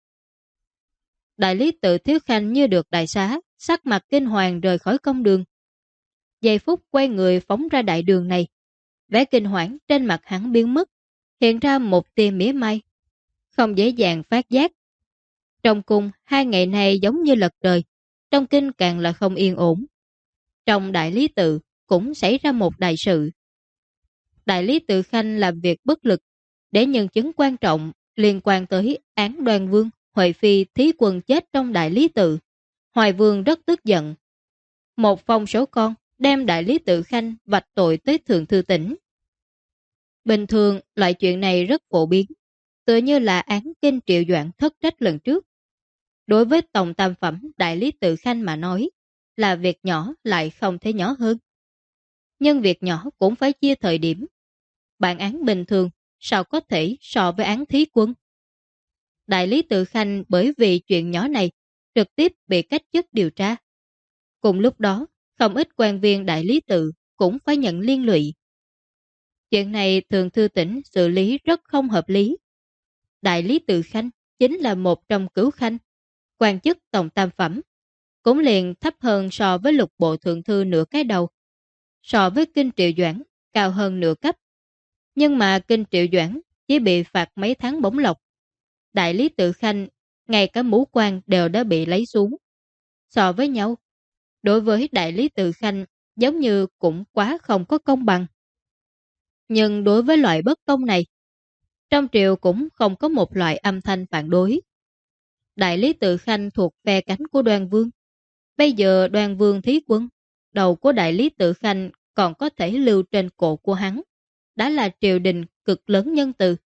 A: Đại lý tự Thiếu Khanh như được đại xá, sắc mặt kinh hoàng rời khỏi công đường. Giây phút quay người phóng ra đại đường này, vẻ kinh hoảng trên mặt hắn biến mất, hiện ra một tia mỉa mai. Không dễ dàng phát giác. Trong cung, 2 ngày này giống như lật trời, trong kinh càng là không yên ổn. Trong đại lý tự cũng xảy ra một đại sự. Đại lý tự Khanh làm việc bất lực, để nhân chứng quan trọng liên quan tới án Đoan Vương, Huệ Phi thí quân chết trong đại lý tự. Hoài Vương rất tức giận. Một phong số con đem đại lý tự Khanh vạch tội tới Thượng Thư Tỉnh. Bình thường, loại chuyện này rất phổ biến, tựa như là án Kinh Triệu Doãn thất trách lần trước. Đối với tổng tam phẩm đại lý tự Khanh mà nói, là việc nhỏ lại không thể nhỏ hơn. Nhưng việc nhỏ cũng phải chia thời điểm. Bản án bình thường sao có thể so với án thí quân? Đại lý tự Khanh bởi vì chuyện nhỏ này trực tiếp bị cách chức điều tra. Cùng lúc đó, không ít quan viên đại lý tự cũng phải nhận liên lụy. Chuyện này Thượng Thư Tỉnh xử lý rất không hợp lý. Đại lý tự Khanh chính là một trong cửu khanh, quan chức tổng tam phẩm, cũng liền thấp hơn so với lục bộ thượng thư nửa cái đầu, so với Kinh Triệu Doãn cao hơn nửa cấp. Nhưng mà Kinh Triệu Doãn chỉ bị phạt mấy tháng bổng lộc. Đại lý tự Khanh, ngay cả mũ quan đều đã bị lấy xuống. So với nhau, đối với đại lý tự Khanh giống như cũng quá không có công bằng. Nhưng đối với loại bất công này, trong triều cũng không có một loại âm thanh phản đối. Đại lý tự Khanh thuộc phe cánh của Đoan Vương. Bây giờ Đoan Vương thí quân, đầu của đại lý tự Khanh còn có thể lưu trên cổ của hắn. Đã là triều đình cực lớn nhân từ,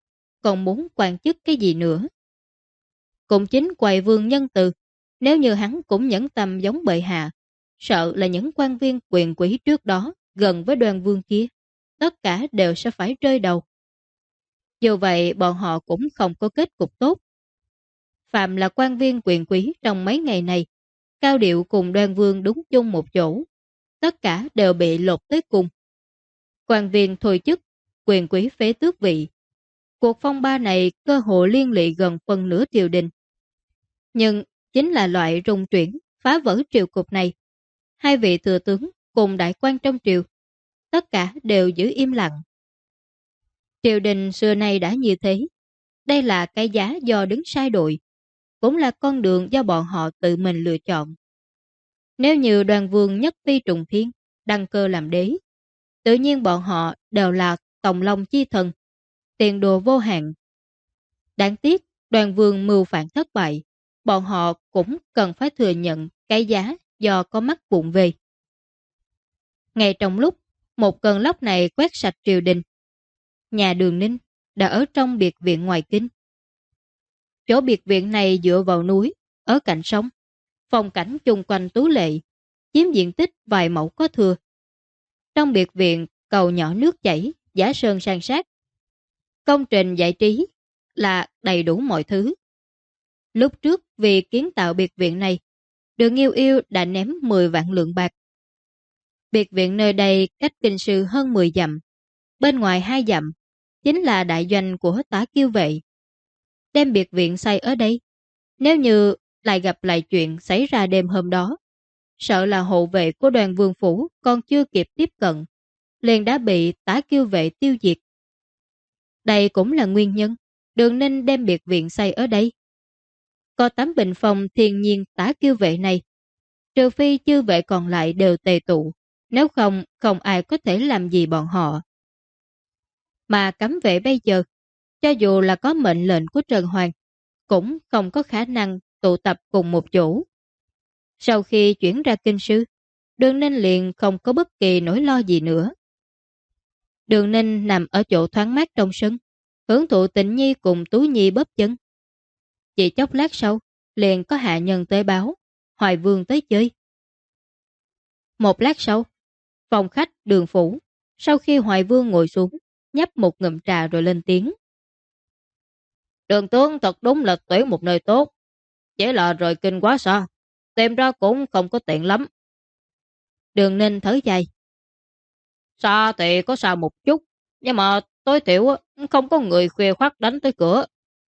A: còn muốn quan chức cái gì nữa. Cũng chính Hoài Vương nhân từ, nếu như hắn cũng nhẫn tâm giống bệ hạ, sợ là những quan viên quyền quý trước đó gần với Đoan Vương kia, tất cả đều sẽ phải rơi đầu. Dù vậy bọn họ cũng không có kết cục tốt. Phạm là quan viên quyền quý trong mấy ngày này, cao điệu cùng Đoan Vương đúng chung một chỗ, tất cả đều bị lột tới cùng. Quan viên thôi chức, quyền quý phế tước vị. Cuộc phong ba này cơ hội liên lụy gần phần nửa triều đình. Nhưng chính là loại rung chuyển, phá vỡ triều cục này. Hai vị thừa tướng cùng đại quan trong triều, tất cả đều giữ im lặng. Triều đình xưa nay đã như thế. Đây là cái giá do đứng sai đội, cũng là con đường do bọn họ tự mình lựa chọn. Nếu như Đoan Vương nhất phi trùng thiên, đăng cơ làm đế, tự nhiên bọn họ đều là tòng long chi thần, tiền đồ vô hạn. Đáng tiếc, Đoan Vương mưu phản thất bại, bọn họ cũng cần phải thừa nhận cái giá do có mắt vụng về. Ngay trong lúc một cơn lốc này quét sạch triều đình, nhà Đường Ninh đã ở trong biệt viện ngoài kinh. Chỗ biệt viện này dựa vào núi, ở cạnh sông, phong cảnh chung quanh tú lệ, chiếm diện tích vài mẫu có thừa. Trong biệt viện, cầu nhỏ nước chảy, giá sơn san sát. Công trình giải trí là đầy đủ mọi thứ. Lúc trước vì kiến tạo biệt viện này, Đường Yêu Yêu đã ném 10 vạn lượng bạc. Biệt viện nơi đây cách kinh sư hơn 10 dặm, bên ngoài 2 dặm chính là đại doanh của Tả Kiêu Vệ. Đem biệt viện xây ở đây, nếu như lại gặp lại chuyện xảy ra đêm hôm đó, sợ là hộ vệ của Đoàn Vương Phủ còn chưa kịp tiếp cận, liền đã bị Tả Kiêu Vệ tiêu diệt. Đây cũng là nguyên nhân Đường Ninh đem biệt viện xây ở đây. Có tấm bình phong thiên nhiên Tả Kiêu Vệ này, trừ phi chư vệ còn lại đều tề tụ, nếu không, không ai có thể làm gì bọn họ. Mà cấm vệ bây giờ, cho dù là có mệnh lệnh của Trần Hoàng, cũng không có khả năng tụ tập cùng một chỗ. Sau khi chuyển ra kinh sư, Đường Ninh liền không có bất kỳ nỗi lo gì nữa. Đường Ninh nằm ở chỗ thoáng mát trong sân, hưởng thụ Tịnh Nhi cùng Tú Nhi bóp chân. Chỉ chốc lát sau, liền có hạ nhân tới báo, Hoài Vương tới chơi. Một lát sau, phòng khách Đường phủ, sau khi Hoài Vương ngồi xuống, nhấp một ngụm trà rồi lên tiếng. Đường tướng thật đúng là tuyển một nơi tốt, chỉ là rời kinh quá xa, tìm ra cũng không có tiện lắm. Đường Ninh thở dài. Xa thì có xa một chút, nhưng mà tối thiểu không có người khuya khoắt đánh tới cửa.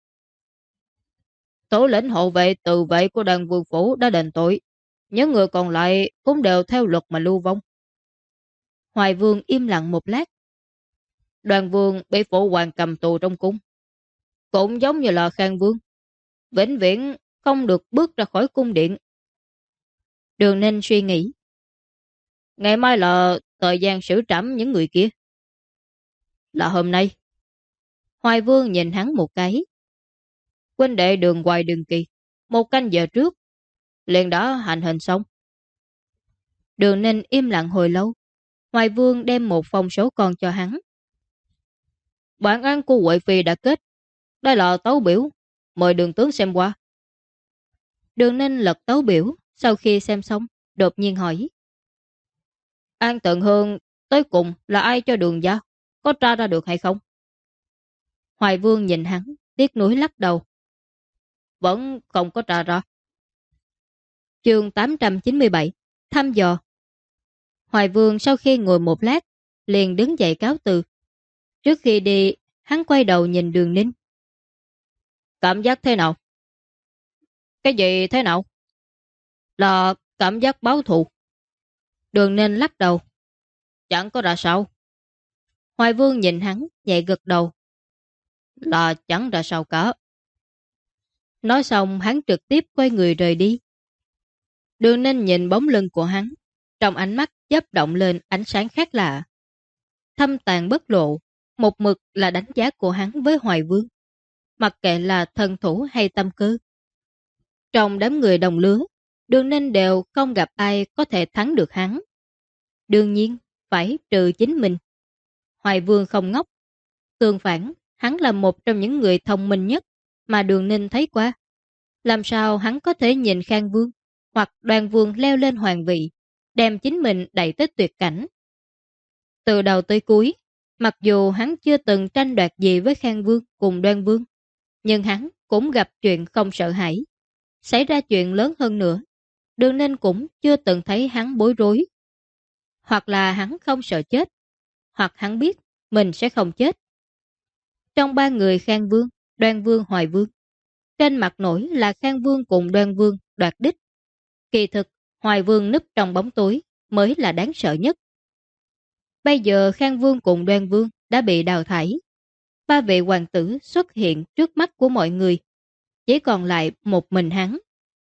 A: Thủ lĩnh hộ vệ tự vệ của Đoàn Vương Phủ đã đền tội, những người còn lại cũng đều theo luật mà lưu vong. Hoài Vương im lặng một lát. Đoàn Vương bị phụ hoàng cầm tù trong cung, cũng giống như là Khang Vương, vĩnh viễn không được bước ra khỏi cung điện. Đường Ninh suy nghĩ. Ngày mai là thời gian xử trảm những người kia. Là hôm nay. Hoài Vương nhìn hắn một cái. Huynh đệ Đường Hoài Đường Kỳ, 1 canh giờ trước, liền đã hành hình xong. Đường Ninh im lặng hồi lâu. Hoài Vương đem một phong số con cho hắn. Bản án của Huệ Phi đã kết. Đây là tấu biểu, mời Đường tướng xem qua. Đường Ninh lật tấu biểu, sau khi xem xong, đột nhiên hỏi. An Tận Hương tới cùng là ai cho Đường gia? Có tra ra được hay không? Hoài Vương nhìn hắn, tiếc nuối lắc đầu. Vẫn không có tra ra. Chương 897, thăm dò. Hoài Vương sau khi ngồi một lát, liền đứng dậy cáo từ. Trước khi đi, hắn quay đầu nhìn Đường Ninh. Cảm giác thế nào? Cái gì thế nào? Là cảm giác báo thù. Đường Ninh lắc đầu. Chẳng có ra sao. Hoài Vương nhìn hắn, nhẹ gật đầu. Là chẳng ra sao cả. Nói xong hắn trực tiếp quay người rời đi. Đường Ninh nhìn bóng lưng của hắn, trong ánh mắt chớp động lên ánh sáng khác lạ. Thâm tàn bất lộ, một mực là đánh giá của hắn với Hoài Vương, mặc kệ là thân thủ hay tâm cơ. Trong đám người đồng lứa, Đường Ninh đều không gặp ai có thể thắng được hắn. Đương nhiên, phải trừ chính mình. Hoài Vương không ngốc. Tương phản, Hắn là một trong những người thông minh nhất mà Đường Ninh thấy qua. Làm sao hắn có thể nhìn Khang Vương hoặc Đoan Vương leo lên hoàng vị, đem chính mình đẩy tới tuyệt cảnh? Từ đầu tới cuối, mặc dù hắn chưa từng tranh đoạt gì với Khang Vương cùng Đoan Vương, nhưng hắn cũng gặp chuyện không sợ hãi. Xảy ra chuyện lớn hơn nữa, Đường Ninh cũng chưa từng thấy hắn bối rối. Hoặc là hắn không sợ chết, hoặc hắn biết mình sẽ không chết. Trong ba người Khang Vương, Đoan Vương, Hoài Vương, trên mặt nổi là Khang Vương cùng Đoan Vương đoạt đích. Kỳ thực, Hoài Vương núp trong bóng tối mới là đáng sợ nhất. Bây giờ Khang Vương cùng Đoan Vương đã bị đào thải. Ba vị hoàng tử xuất hiện trước mắt của mọi người. Chỉ còn lại một mình hắn.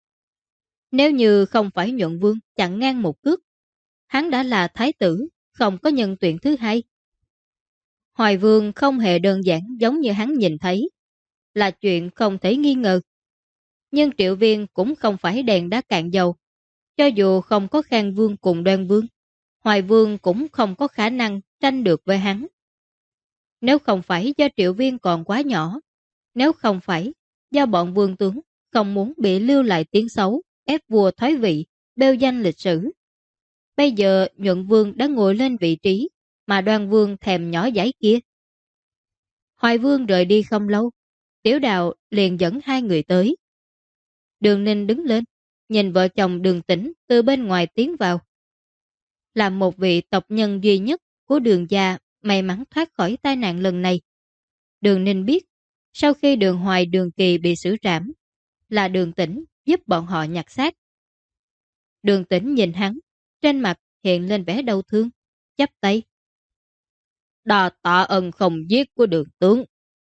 A: Nếu như không phải Nhuận Vương chặn ngang một cước, hắn đã là thái tử, không có nhân tuyển thứ hai. Hoài Vương không hề đơn giản giống như hắn nhìn thấy, là chuyện không thể nghi ngờ. Nhưng Triệu Viên cũng không phải đèn đá cạn dầu. Cho dù không có Khang Vương cùng Đoan Vương, Hoài Vương cũng không có khả năng tranh được với hắn. Nếu không phải do Triệu Viên còn quá nhỏ, nếu không phải do bọn vương tướng không muốn bị lưu lại tiếng xấu, ép vua thoái vị, bêu danh lịch sử. Bây giờ Nhuận Vương đã ngồi lên vị trí mà Đoan Vương thèm nhỏ dãi kia. Hoài Vương rời đi không lâu, Tiểu Đào liền dẫn hai người tới. Đường Ninh đứng lên, nhìn vợ chồng Đường Tĩnh từ bên ngoài tiến vào. Là một vị tộc nhân duy nhất của Đường gia may mắn thoát khỏi tai nạn lần này. Đường Ninh biết, sau khi Đường Hoài Đường Kỳ bị xử trảm, là Đường Tĩnh giúp bọn họ nhặt xác. Đường Tĩnh nhìn hắn, trên mặt hiện lên vẻ đau thương, chắp tay. Đà tạ ân không giết của Đường tướng.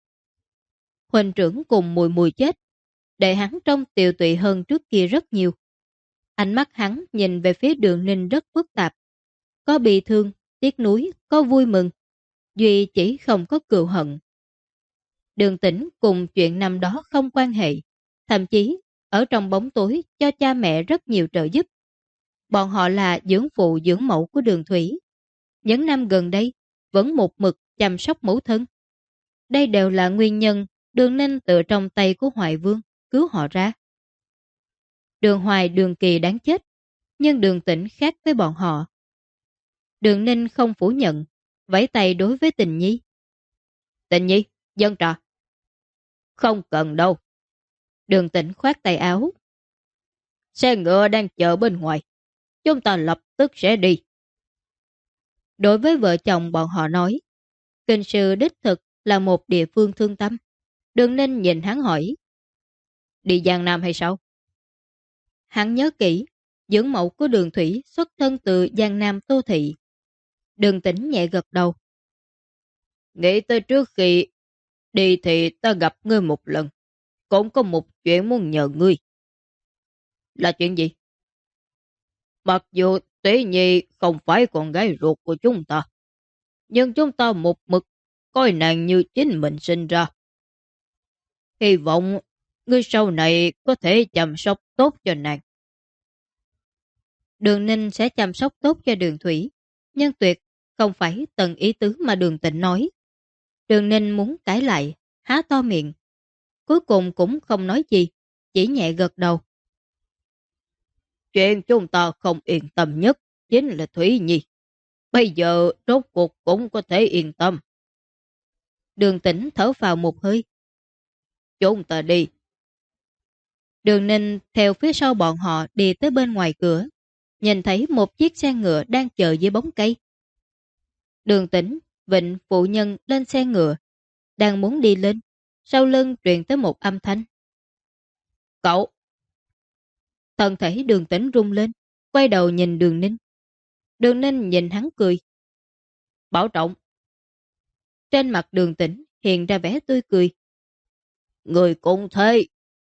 A: Huynh trưởng cùng Mùi Mùi chết, để hắn trông tiều tụy hơn trước kia rất nhiều. Ánh mắt hắn nhìn về phía Đường Ninh rất phức tạp. Có bị thương, tiếc nuối, có vui mừng. Duy chỉ không có cừu hận. Đường Tĩnh cùng chuyện năm đó không quan hệ. Thậm chí, ở trong bóng tối cho cha mẹ rất nhiều trợ giúp. Bọn họ là dưỡng phụ dưỡng mẫu của Đường Thủy. Những năm gần đây, vẫn một mực chăm sóc mẫu thân. Đây đều là nguyên nhân Đường Ninh tự trong tay của Hoài Vương cứu họ ra. Đường Hoài Đường Kỳ đáng chết, nhưng Đường Tĩnh khác với bọn họ. Đường Ninh không phủ nhận, vẫy tay đối với Tình Nhi. Tình Nhi, dân trà. Không cần đâu. Đường Tĩnh khoát tay áo. Xe ngựa đang chờ bên ngoài. Chúng ta lập tức sẽ đi. Đối với vợ chồng bọn họ nói, kinh sư đích thực là một địa phương thương tâm. Đường Ninh nhìn hắn hỏi. Đi Giang Nam hay sao? Hắn nhớ kỹ, dưỡng mẫu của Đường Thủy xuất thân từ Giang Nam Tô Thị. Đường Tĩnh nhẹ gật đầu. Nghĩ tới trước khi đi thì ta gặp ngươi một lần. Cũng có một chuyện muốn nhờ ngươi. Là chuyện gì? Mặc dù Tế Nhi không phải con gái ruột của chúng ta, nhưng chúng ta một mực coi nàng như chính mình sinh ra. Hy vọng ngươi sau này có thể chăm sóc tốt cho nàng. Đường Ninh sẽ chăm sóc tốt cho Đường Thủy, nhưng tuyệt không phải tận ý tứ mà Đường Tịnh nói. Đường Ninh muốn cãi lại, há to miệng. Cuối cùng cũng không nói gì, chỉ nhẹ gật đầu. Chuyện chúng ta không yên tâm nhất chính là Thủy Nhi. Bây giờ rốt cuộc cũng có thể yên tâm. Đường Tĩnh thở vào một hơi. Chúng ta đi. Đường Ninh theo phía sau bọn họ đi tới bên ngoài cửa, nhìn thấy một chiếc xe ngựa đang chờ dưới bóng cây. Đường Tĩnh vịnh phụ nhân lên xe ngựa, đang muốn đi lên, sau lưng truyền tới một âm thanh. Cậu! Thân thể Đường Tĩnh rung lên, quay đầu nhìn Đường Ninh. Đường Ninh nhìn hắn cười. Bảo trọng! Trên mặt Đường Tĩnh hiện ra vẻ tươi cười. Người cũng thế!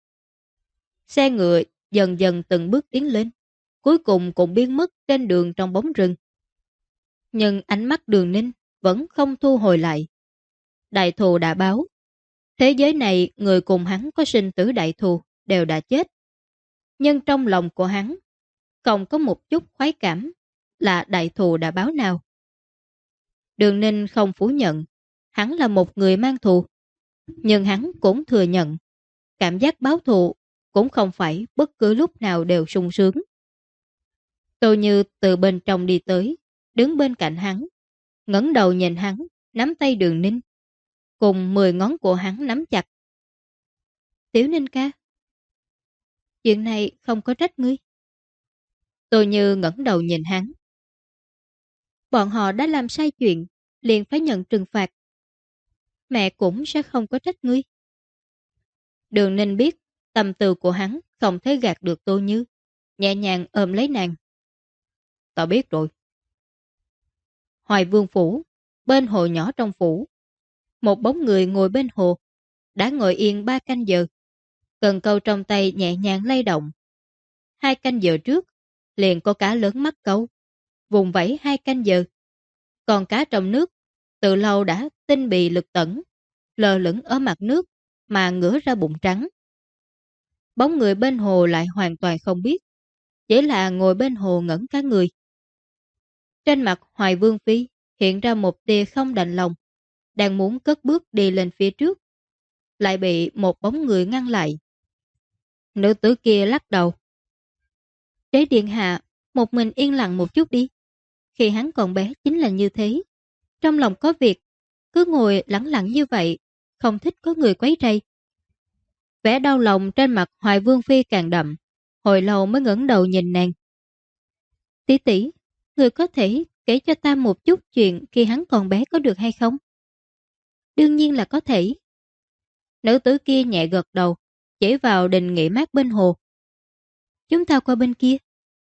A: Xe ngựa dần dần từng bước tiến lên, cuối cùng cũng biến mất trên đường trong bóng rừng. Nhưng ánh mắt Đường Ninh vẫn không thu hồi lại. Đại thù đã báo. Thế giới này người cùng hắn có sinh tử đại thù đều đã chết. Nhưng trong lòng của hắn không có một chút khoái cảm là đại thù đã báo nào. Đường Ninh không phủ nhận hắn là một người mang thù, Nhưng hắn cũng thừa nhận, cảm giác báo thù cũng không phải bất cứ lúc nào đều sung sướng. Tô Như từ bên trong đi tới, đứng bên cạnh hắn, ngẩng đầu nhìn hắn, nắm tay Đường Ninh, cùng 10 ngón của hắn nắm chặt. Tiểu Ninh ca, chuyện này không có trách ngươi. Tô Như ngẩng đầu nhìn hắn. Bọn họ đã làm sai chuyện, liền phải nhận trừng phạt. Mẹ cũng sẽ không có trách ngươi. Đường Ninh biết tâm tư của hắn không thể gạt được Tô Như, nhẹ nhàng ôm lấy nàng. Ta biết rồi. Hoài Vương phủ, bên hồ nhỏ trong phủ. Một bóng người ngồi bên hồ, đã ngồi yên 3 canh giờ. Cần câu trong tay nhẹ nhàng lay động. 2 canh giờ trước, liền có cá lớn mắc câu. Vùng vẫy 2 canh giờ. Còn cá trong nước, từ lâu đã tinh bì lực tẩn, lờ lửng ở mặt nước, mà ngửa ra bụng trắng. Bóng người bên hồ lại hoàn toàn không biết, chỉ là ngồi bên hồ ngẩn cả người. Trên mặt Hoài Vương Phi hiện ra một tia không đành lòng, đang muốn cất bước đi lên phía trước, lại bị một bóng người ngăn lại. Nữ tử kia lắc đầu. Đế điện hạ, một mình yên lặng một chút đi. Khi hắn còn bé chính là như thế. Trong lòng có việc, cứ ngồi lẳng lặng như vậy, không thích có người quấy rầy. Vẻ đau lòng trên mặt Hoài Vương Phi càng đậm, hồi lâu mới ngẩng đầu nhìn nàng. Tỷ tỷ, người có thể kể cho ta một chút chuyện khi hắn còn bé có được hay không? Đương nhiên là có thể. Nữ tử kia nhẹ gật đầu, chỉ vào đình nghỉ mát bên hồ. Chúng ta qua bên kia.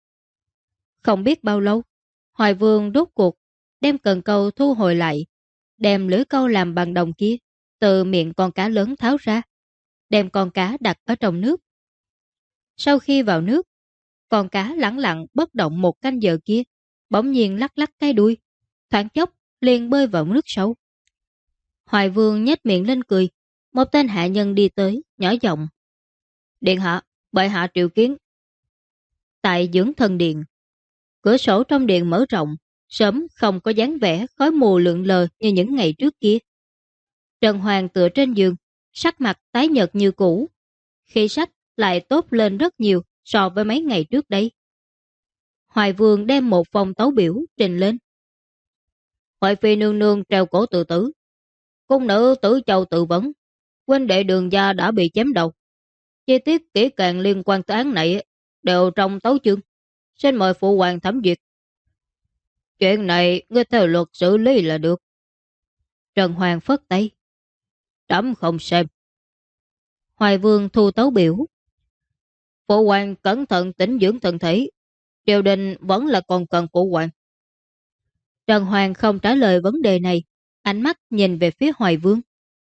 A: Không biết bao lâu, Hoài Vương rốt cuộc đem cần câu thu hồi lại, đem lưỡi câu làm bằng đồng kia từ miệng con cá lớn tháo ra, đem con cá đặt ở trong nước. Sau khi vào nước, con cá lẳng lặng bất động 1 canh giờ kia, bỗng nhiên lắc lắc cái đuôi, thoáng chốc liền bơi vào nước sâu. Hoài Vương nhếch miệng lên cười, một tên hạ nhân đi tới, nhỏ giọng. Điện hạ, bệ hạ triệu kiến. Tại dưỡng thần điện, cửa sổ trong điện mở rộng, sớm không có dáng vẻ khói mù lượn lờ như những ngày trước kia. Trần Hoàng tựa trên giường, sắc mặt tái nhợt như cũ, khí sắc lại tốt lên rất nhiều so với mấy ngày trước đây. Hoài Vương đem một phong tấu biểu trình lên. Hoài Phi nương nương treo cổ tự tử. Cung nữ Tử Châu tự vấn, huynh đệ Đường gia đã bị chém đầu. Chi tiết kỹ càng liên quan tới án này đều trong tấu chương. Xin mời phụ hoàng thẩm duyệt. Chuyện này ngươi theo luật xử lý là được. Trần Hoàng phất tay. Trẫm không xem. Hoài Vương thu tấu biểu. Phụ hoàng cẩn thận tĩnh dưỡng thân thể. Triều đình vẫn là còn cần phụ hoàng. Trần Hoàng không trả lời vấn đề này, ánh mắt nhìn về phía Hoài Vương.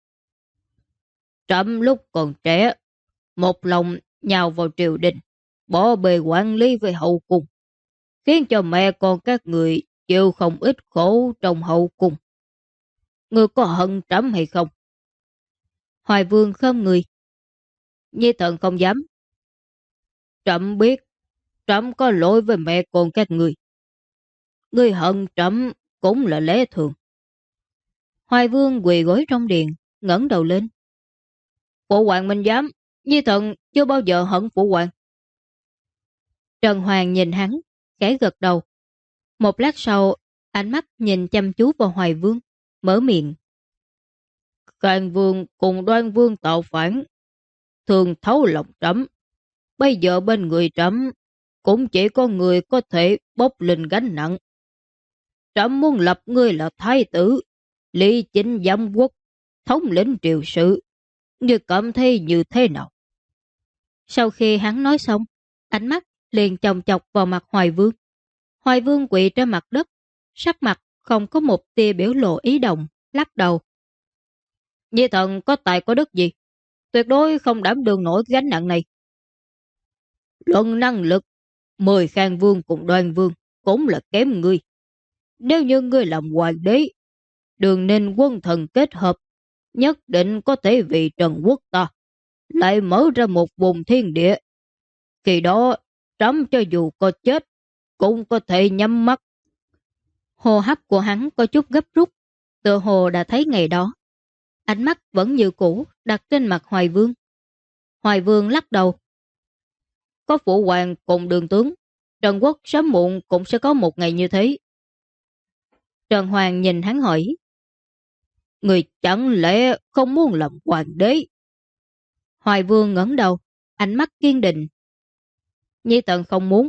A: Trẫm lúc còn trẻ, một lòng nhào vào triều đình, bỏ bề quản lý về hậu cung, khiến cho mẹ con các người chịu không ít khổ trong hậu cung. Ngươi có hận trẫm hay không? Hoài Vương khom người. Nhi thần không dám. Trẫm biết, trẫm có lỗi với mẹ con các người. Ngươi hận trẫm cũng là lẽ thường. Hoài Vương quỳ gối trong điện, ngẩng đầu lên. Phụ hoàng minh dám, Nhi thần chưa bao giờ hận phụ hoàng. Trần Hoàng nhìn hắn, khẽ gật đầu. Một lát sau, ánh mắt nhìn chăm chú vào Hoài Vương, mở miệng. Khang Vương cùng Đoan Vương tạo phản, thường thấu lòng trẫm. Bây giờ bên người trẫm cũng chỉ có người có thể bốc lên gánh nặng. Trẫm muốn lập ngươi là thái tử, lý chính giám quốc, thống lĩnh triều sự. Ngươi cảm thấy như thế nào? Sau khi hắn nói xong, ánh mắt liền chòng chọc vào mặt Hoài Vương. Hoài Vương quỵ trên mặt đất, sắc mặt không có một tia biểu lộ ý động, lắc đầu. Nhi thần có tài có đức gì? Tuyệt đối không đảm đương nổi gánh nặng này. Luận năng lực, 10 Khang Vương cùng Đoan Vương cũng là kém ngươi. Nếu như ngươi làm hoàng đế, Đường Ninh quân thần kết hợp, nhất định có thể vì Trần Quốc ta lại mở ra một vùng thiên địa. Khi đó, trẫm cho dù có chết, cũng có thể nhắm mắt. Hô hấp của hắn có chút gấp rút, tựa hồ đã thấy ngày đó. Ánh mắt vẫn như cũ, đặt trên mặt Hoài Vương. Hoài Vương lắc đầu. Có phụ hoàng cùng Đường tướng, Trần Quốc sớm muộn cũng sẽ có một ngày như thế. Trần Hoàng nhìn hắn hỏi. Người chẳng lẽ không muốn làm hoàng đế? Hoài Vương ngẩng đầu, ánh mắt kiên định. Nhi thần không muốn.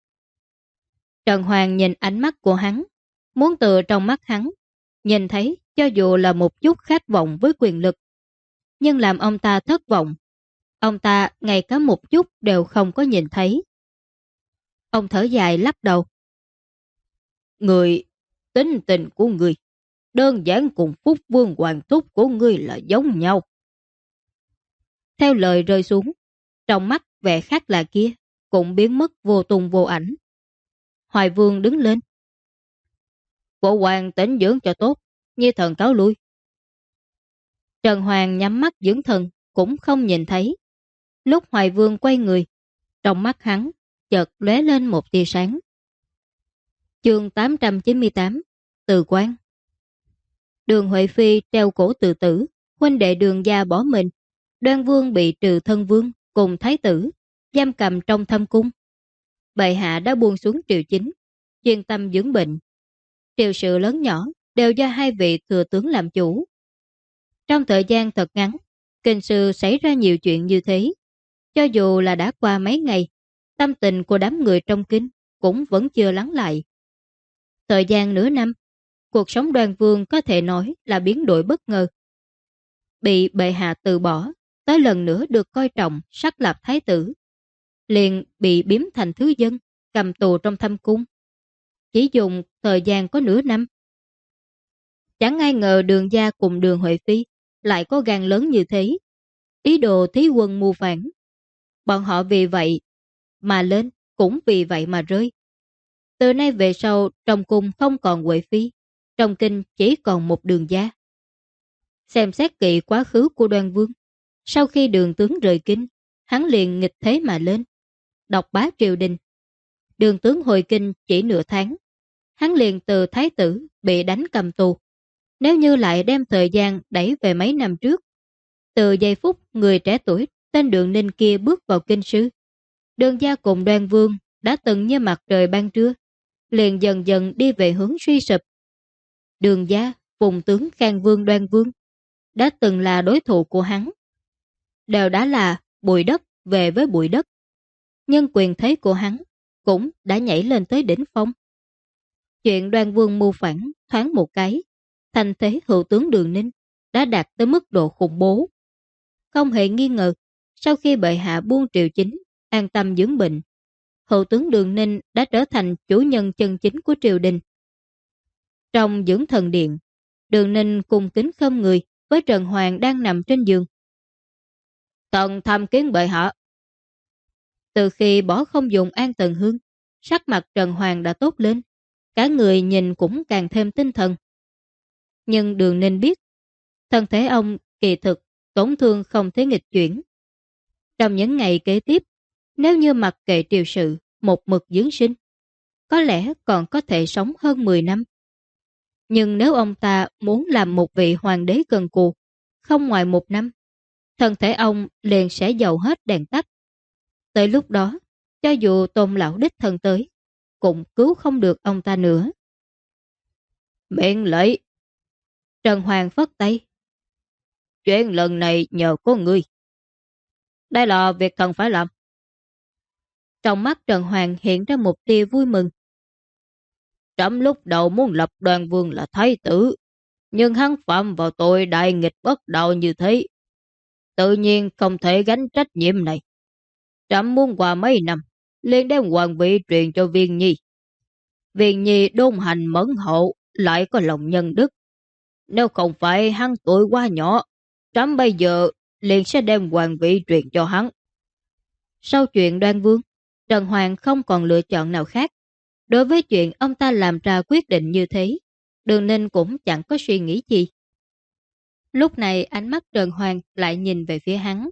A: Trần Hoàng nhìn ánh mắt của hắn, muốn từ trong mắt hắn nhìn thấy cho dù là một chút khát vọng với quyền lực, nhưng làm ông ta thất vọng. Ông ta ngay cả một chút đều không có nhìn thấy. Ông thở dài lắc đầu. Người, tính tình của người, đơn giản cùng Phúc Vương Hoàng Thúc của ngươi là giống nhau. Theo lời rơi xuống, trong mắt vẻ khác lạ kia cũng biến mất vô tung vô ảnh. Hoài Vương đứng lên. Phụ hoàng tĩnh dưỡng cho tốt, Nhi thần cáo lui. Trần Hoàng nhắm mắt dưỡng thần cũng không nhìn thấy. Lúc Hoài Vương quay người, trong mắt hắn chợt lóe lên một tia sáng. Chương 898 Từ Quan. Đường Huệ Phi treo cổ tự tử, huynh đệ Đường gia bỏ mình. Đoan Vương bị trừ thân vương cùng thái tử giam cầm trong thâm cung. Bệ hạ đã buông xuống triều chính, chuyên tâm dưỡng bệnh. Triều sự lớn nhỏ đều do hai vị thừa tướng làm chủ. Trong thời gian thật ngắn, kinh sư xảy ra nhiều chuyện như thế. Cho dù là đã qua mấy ngày, tâm tình của đám người trong kinh cũng vẫn chưa lắng lại. Thời gian nửa năm, cuộc sống Đoan Vương có thể nói là biến đổi bất ngờ. Bị bệ hạ từ bỏ, tới lần nữa được coi trọng sắc lập thái tử, liền bị biếm thành thứ dân, cầm tù trong thâm cung. Chỉ dùng thời gian có nửa năm. Chẳng ai ngờ Đường gia cùng Đường Huệ Phi lại có gan lớn như thế, ý đồ thí quân mưu phản. Bọn họ vì vậy mà lên, cũng vì vậy mà rơi. Từ nay về sau, trong cung không còn Huệ Phi, trong kinh chỉ còn một Đường gia. Xem xét kỹ quá khứ của Đoan Vương, sau khi Đường tướng rời kinh, hắn liền nghịch thế mà lên, độc bá triều đình. Đường tướng hồi kinh chỉ nửa tháng, hắn liền từ thái tử bị đánh cầm tù. Nếu như lại đem thời gian đẩy về mấy năm trước, từ giây phút người trẻ tuổi tên Đường Ninh kia bước vào kinh sư, Đường gia cùng Đoan Vương đã từng như mặt trời ban trưa, liền dần dần đi về hướng suy sụp. Đường gia, phùng tướng Khang Vương Đoan Vương đã từng là đối thủ của hắn, đều đã là bụi đất về với bụi đất, nhưng quyền thế của hắn cũng đã nhảy lên tới đỉnh phong. Chuyện Đoan Vương mưu phản thoáng một cái, thành thế hữu tướng Đường Ninh đã đạt tới mức độ khủng bố. Không hề nghi ngờ, sau khi bệ hạ buông triều chính, an tâm dưỡng bệnh, hữu tướng Đường Ninh đã trở thành chủ nhân chân chính của triều đình. Trong dưỡng thần điện, Đường Ninh cung kính khom người với Trần Hoàng đang nằm trên giường. Thần tham kiến bệ hạ. Từ khi bỏ không dùng An Tần Hương, sắc mặt Trần Hoàng đã tốt lên, cả người nhìn cũng càng thêm tinh thần. Nhưng Đường Ninh biết, thân thể ông kỳ thực tổn thương không thể nghịch chuyển. Trong những ngày kế tiếp, nếu như mặc kệ triều sự một mực dưỡng sinh, có lẽ còn có thể sống hơn 10 năm. Nhưng nếu ông ta muốn làm một vị hoàng đế cần cù, không ngoài 1 năm, thân thể ông liền sẽ dầu hết đèn tắt. Tới lúc đó, cho dù Tôn lão đích thân tới, cũng cứu không được ông ta nữa. Miệng lệnh. Trần Hoàng phất tay. Chuyện lần này nhờ có ngươi. Đây là việc cần phải làm. Trong mắt Trần Hoàng hiện ra một tia vui mừng. Trẫm lúc đầu muốn lập Đoan Vương là thái tử, nhưng hắn phạm vào tội đại nghịch bất đạo như thế, tự nhiên không thể gánh trách nhiệm này. Trẫm muốn qua mấy năm, liền đem hoàng vị truyền cho Viên Nhi. Viên Nhi đôn hành mẫn hậu, lại có lòng nhân đức. Nếu không phải hắn tuổi quá nhỏ, trẫm bây giờ liền sẽ đem hoàng vị truyền cho hắn. Sau chuyện Đoan Vương, Trần Hoàng không còn lựa chọn nào khác. Đối với chuyện ông ta làm ra quyết định như thế, Đường Ninh cũng chẳng có suy nghĩ gì. Lúc này ánh mắt Trần Hoàng lại nhìn về phía hắn.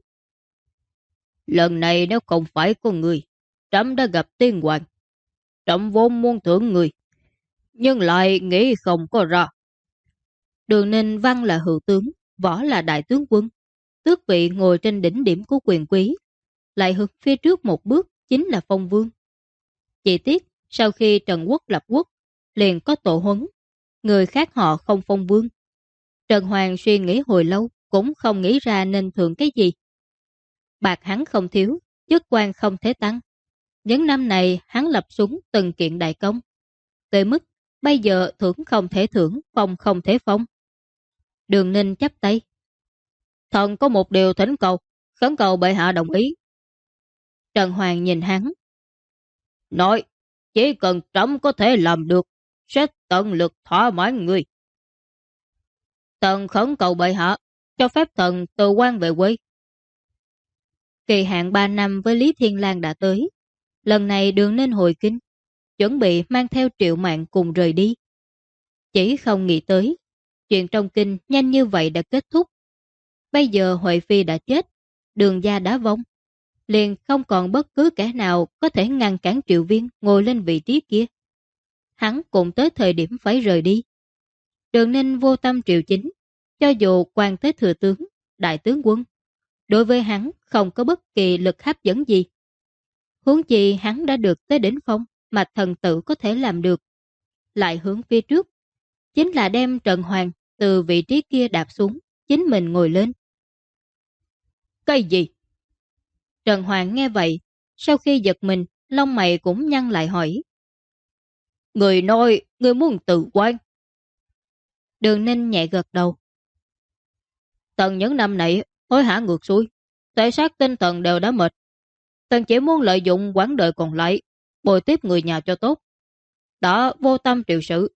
A: Lần này nếu không phải có người, trẫm đã gặp tiên hoàng. Trẫm vốn muốn thưởng người, nhưng lại nghĩ không có ra. Đường Ninh văn là hữu tướng, võ là đại tướng quân. tước vị ngồi trên đỉnh điểm của quyền quý, lại hướng phía trước một bước chính là Phong Vương. Chỉ tiếc, sau khi Trần Quốc lập quốc, liền có tổ huấn, người khác họ không Phong Vương. Trần Hoàng suy nghĩ hồi lâu, cũng không nghĩ ra nên thưởng cái gì. Bạc hắn không thiếu, chức quan không thể tăng. Những năm này hắn lập xuống từng kiện đại công, tới mức bây giờ thưởng không thể thưởng, phong không thể phong. Đường Ninh chắp tay. Thần có một điều thỉnh cầu, khẩn cầu bệ hạ đồng ý. Trần Hoàng nhìn hắn. Nói, chỉ cần trẫm có thể làm được, sẽ tận lực thỏa mãn người. Thần khẩn cầu bệ hạ, cho phép thần từ quan về quê. Kỳ hạn 3 năm với Lý Thiên Lang đã tới. Lần này Đường Ninh hồi kinh, chuẩn bị mang theo Triệu Mạn cùng rời đi. Chỉ không nghĩ tới, chuyện trong kinh nhanh như vậy đã kết thúc. Bây giờ Huệ Phi đã chết, Đường gia đã vong, liền không còn bất cứ kẻ nào có thể ngăn cản Triệu Viên ngồi lên vị trí kia. Hắn cũng tới thời điểm phải rời đi. Đường Ninh vô tâm Triệu Chính, cho dù quan tới thừa tướng, đại tướng quân, đối với hắn không có bất kỳ lực hấp dẫn gì. Huống chi hắn đã được tới đỉnh phong mà thần tử có thể làm được. Lại hướng phía trước, chính là đem Trần Hoàng từ vị trí kia đạp xuống, chính mình ngồi lên. Cái gì? Trần Hoàng nghe vậy, sau khi giật mình, lông mày cũng nhăn lại hỏi. Người nói, người muốn tự quan. Đường Ninh nhẹ gật đầu. Tần những năm này, hối hả ngược xuôi, thể xác tinh thần đều đã mệt. Tần chỉ muốn lợi dụng quãng đời còn lại, bồi tiếp người nhà cho tốt. Đã vô tâm triệu sự.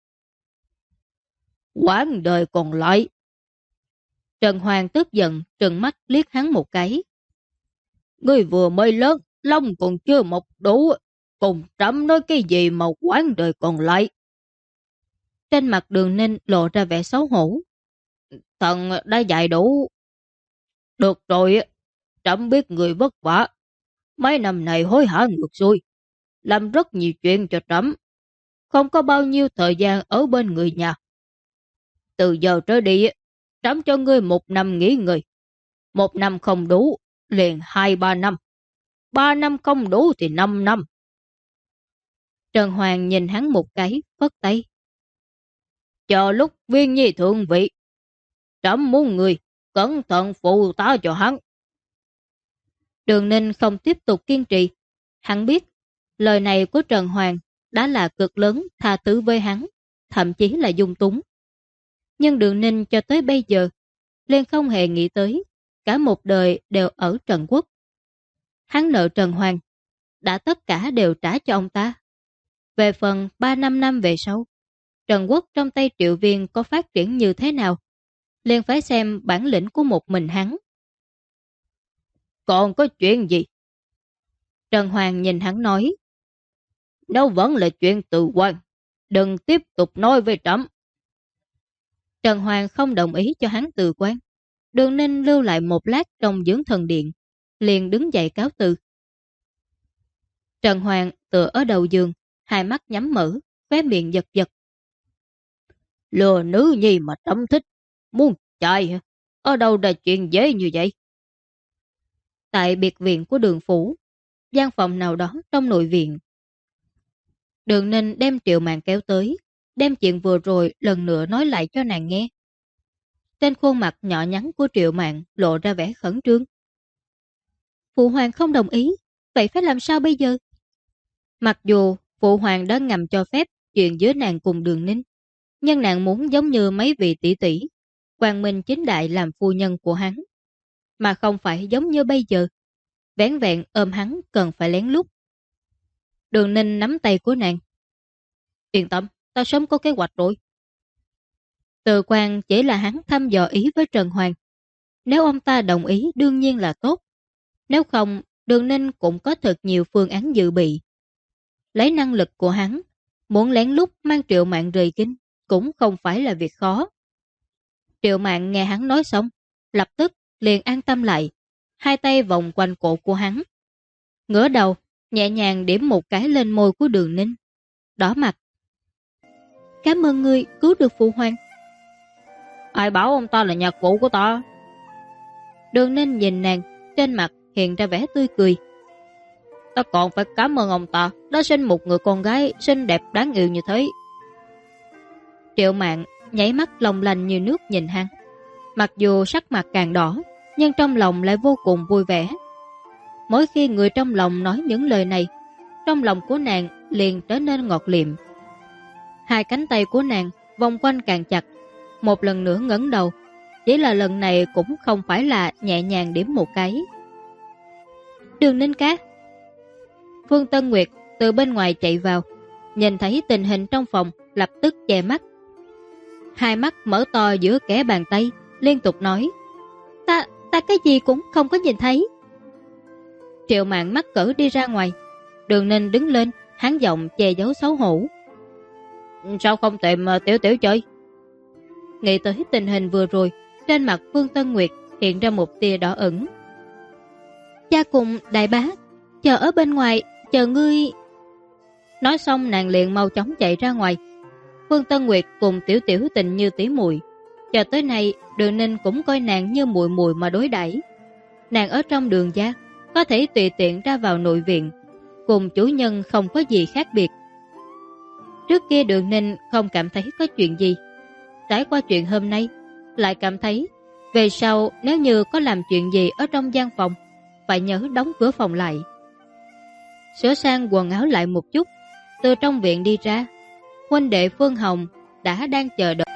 A: Quãng đời còn lại. Trần Hoàng tức giận, trừng mắt liếc hắn một cái. Ngươi vừa mới lớn, lông còn chưa mọc đủ, cùng trẫm nói cái gì mà quãng đời còn lại. Trên mặt Đường Ninh lộ ra vẻ xấu hổ. Thần đã dạy đủ. Được rồi, trẫm biết người vất vả. Mấy năm này hối hả ngược xuôi, làm rất nhiều chuyện cho trẫm, không có bao nhiêu thời gian ở bên người nhà. Từ giờ trở đi, trẫm cho ngươi 1 năm nghỉ ngơi. 1 năm không đủ, liền 2-3 năm. 3 năm không đủ thì 5 năm. Trần Hoàng nhìn hắn một cái, phất tay. Chờ lúc Viên Nhi thượng vị, trẫm muốn người cẩn thận phụ tá cho hắn. Đường Ninh không tiếp tục kiên trì. Hắn biết, lời này của Trần Hoàng đã là cực lớn tha thứ với hắn, thậm chí là dung túng. Nhưng Đường Ninh cho tới bây giờ, liền không hề nghĩ tới, cả một đời đều ở Trần Quốc. Hắn nợ Trần Hoàng, đã tất cả đều trả cho ông ta. Về phần 3-5 năm về sau, Trần Quốc trong tay Triệu Viên có phát triển như thế nào, liền phải xem bản lĩnh của một mình hắn. Còn có chuyện gì? Trần Hoàng nhìn hắn nói. Nếu vẫn là chuyện tự quan, đừng tiếp tục nói với trẫm. Trần Hoàng không đồng ý cho hắn tự quan. Đường Ninh lưu lại một lát trong dưỡng thần điện, liền đứng dậy cáo từ. Trần Hoàng tựa ở đầu giường, hai mắt nhắm mở, khóe miệng giật giật. Lừa nữ nhi mà trẫm thích, muốn chạy hả? Ở đâu ra chuyện dễ như vậy? Tại biệt viện của Đường phủ, gian phòng nào đó trong nội viện. Đường Ninh đem Triệu Mạn kéo tới, đem chuyện vừa rồi lần nữa nói lại cho nàng nghe. Trên khuôn mặt nhỏ nhắn của Triệu Mạn lộ ra vẻ khẩn trương. Phụ hoàng không đồng ý, vậy phải làm sao bây giờ? Mặc dù phụ hoàng đã ngầm cho phép chuyện giữa nàng cùng Đường Ninh, nhưng nàng muốn giống như mấy vị tỷ tỷ, quang minh chính đại làm phu nhân của hắn, mà không phải giống như bây giờ, vẻn vẹn ôm hắn cần phải lén lút. Đường Ninh nắm tay của nàng. Yên tâm, ta sớm có kế hoạch rồi. Từ Quan chỉ là hắn thăm dò ý với Trần Hoàng. Nếu ông ta đồng ý đương nhiên là tốt. Nếu không, Đường Ninh cũng có thật nhiều phương án dự bị. Lấy năng lực của hắn, muốn lén lút mang Triệu Mạn rời kinh cũng không phải là việc khó. Triệu Mạn nghe hắn nói xong, lập tức liền an tâm lại, hai tay vòng quanh cổ của hắn. Ngửa đầu, nhẹ nhàng điểm một cái lên môi của Đường Ninh. Đỏ mặt. Cảm ơn ngươi cứu được phụ hoàng. Ai bảo ông ta là nhạc phụ của ta? Đường Ninh nhìn nàng, trên mặt hiện ra vẻ tươi cười.
B: Ta còn phải cảm ơn ông ta đã sinh một người con gái xinh đẹp đáng yêu như thế.
A: Triệu Mạn nháy mắt long lanh như nước nhìn hắn. Mặc dù sắc mặt càng đỏ, nhưng trong lòng lại vô cùng vui vẻ. Mỗi khi người trong lòng nói những lời này, trong lòng của nàng liền trở nên ngọt liệm. Hai cánh tay của nàng vòng quanh càng chặt, một lần nữa ngẩng đầu, chỉ là lần này cũng không phải là nhẹ nhàng điểm một cái. Đường Ninh ca. Phương Tân Nguyệt từ bên ngoài chạy vào, nhìn thấy tình hình trong phòng lập tức che mắt. Hai mắt mở to giữa kẽ bàn tay, liên tục nói: Ta cái gì cũng không có nhìn thấy. Triệu Mạn mắc cỡ đi ra ngoài. Đường Ninh đứng lên, hắn giọng che giấu xấu hổ:
B: Sao không tìm Tiểu Tiểu chơi?
A: Nghĩ tới tình hình vừa rồi, trên mặt Phương Tân Nguyệt hiện ra một tia đỏ ửng. Cha cùng đại bá chờ ở bên ngoài, chờ ngươi. Nói xong nàng liền mau chóng chạy ra ngoài. Phương Tân Nguyệt cùng Tiểu Tiểu tình như tỉ muội, cho tới nay Đường Ninh cũng coi nàng như muội muội mà đối đãi. Nàng ở trong Đường gia có thể tùy tiện ra vào nội viện, cùng chủ nhân không có gì khác biệt. Trước kia Đường Ninh không cảm thấy có chuyện gì, trải qua chuyện hôm nay lại cảm thấy về sau nếu như có làm chuyện gì ở trong gian phòng phải nhớ đóng cửa phòng lại. Sửa sang quần áo lại một chút, từ trong viện đi ra, huynh đệ Phương Hồng đã đang chờ đợi.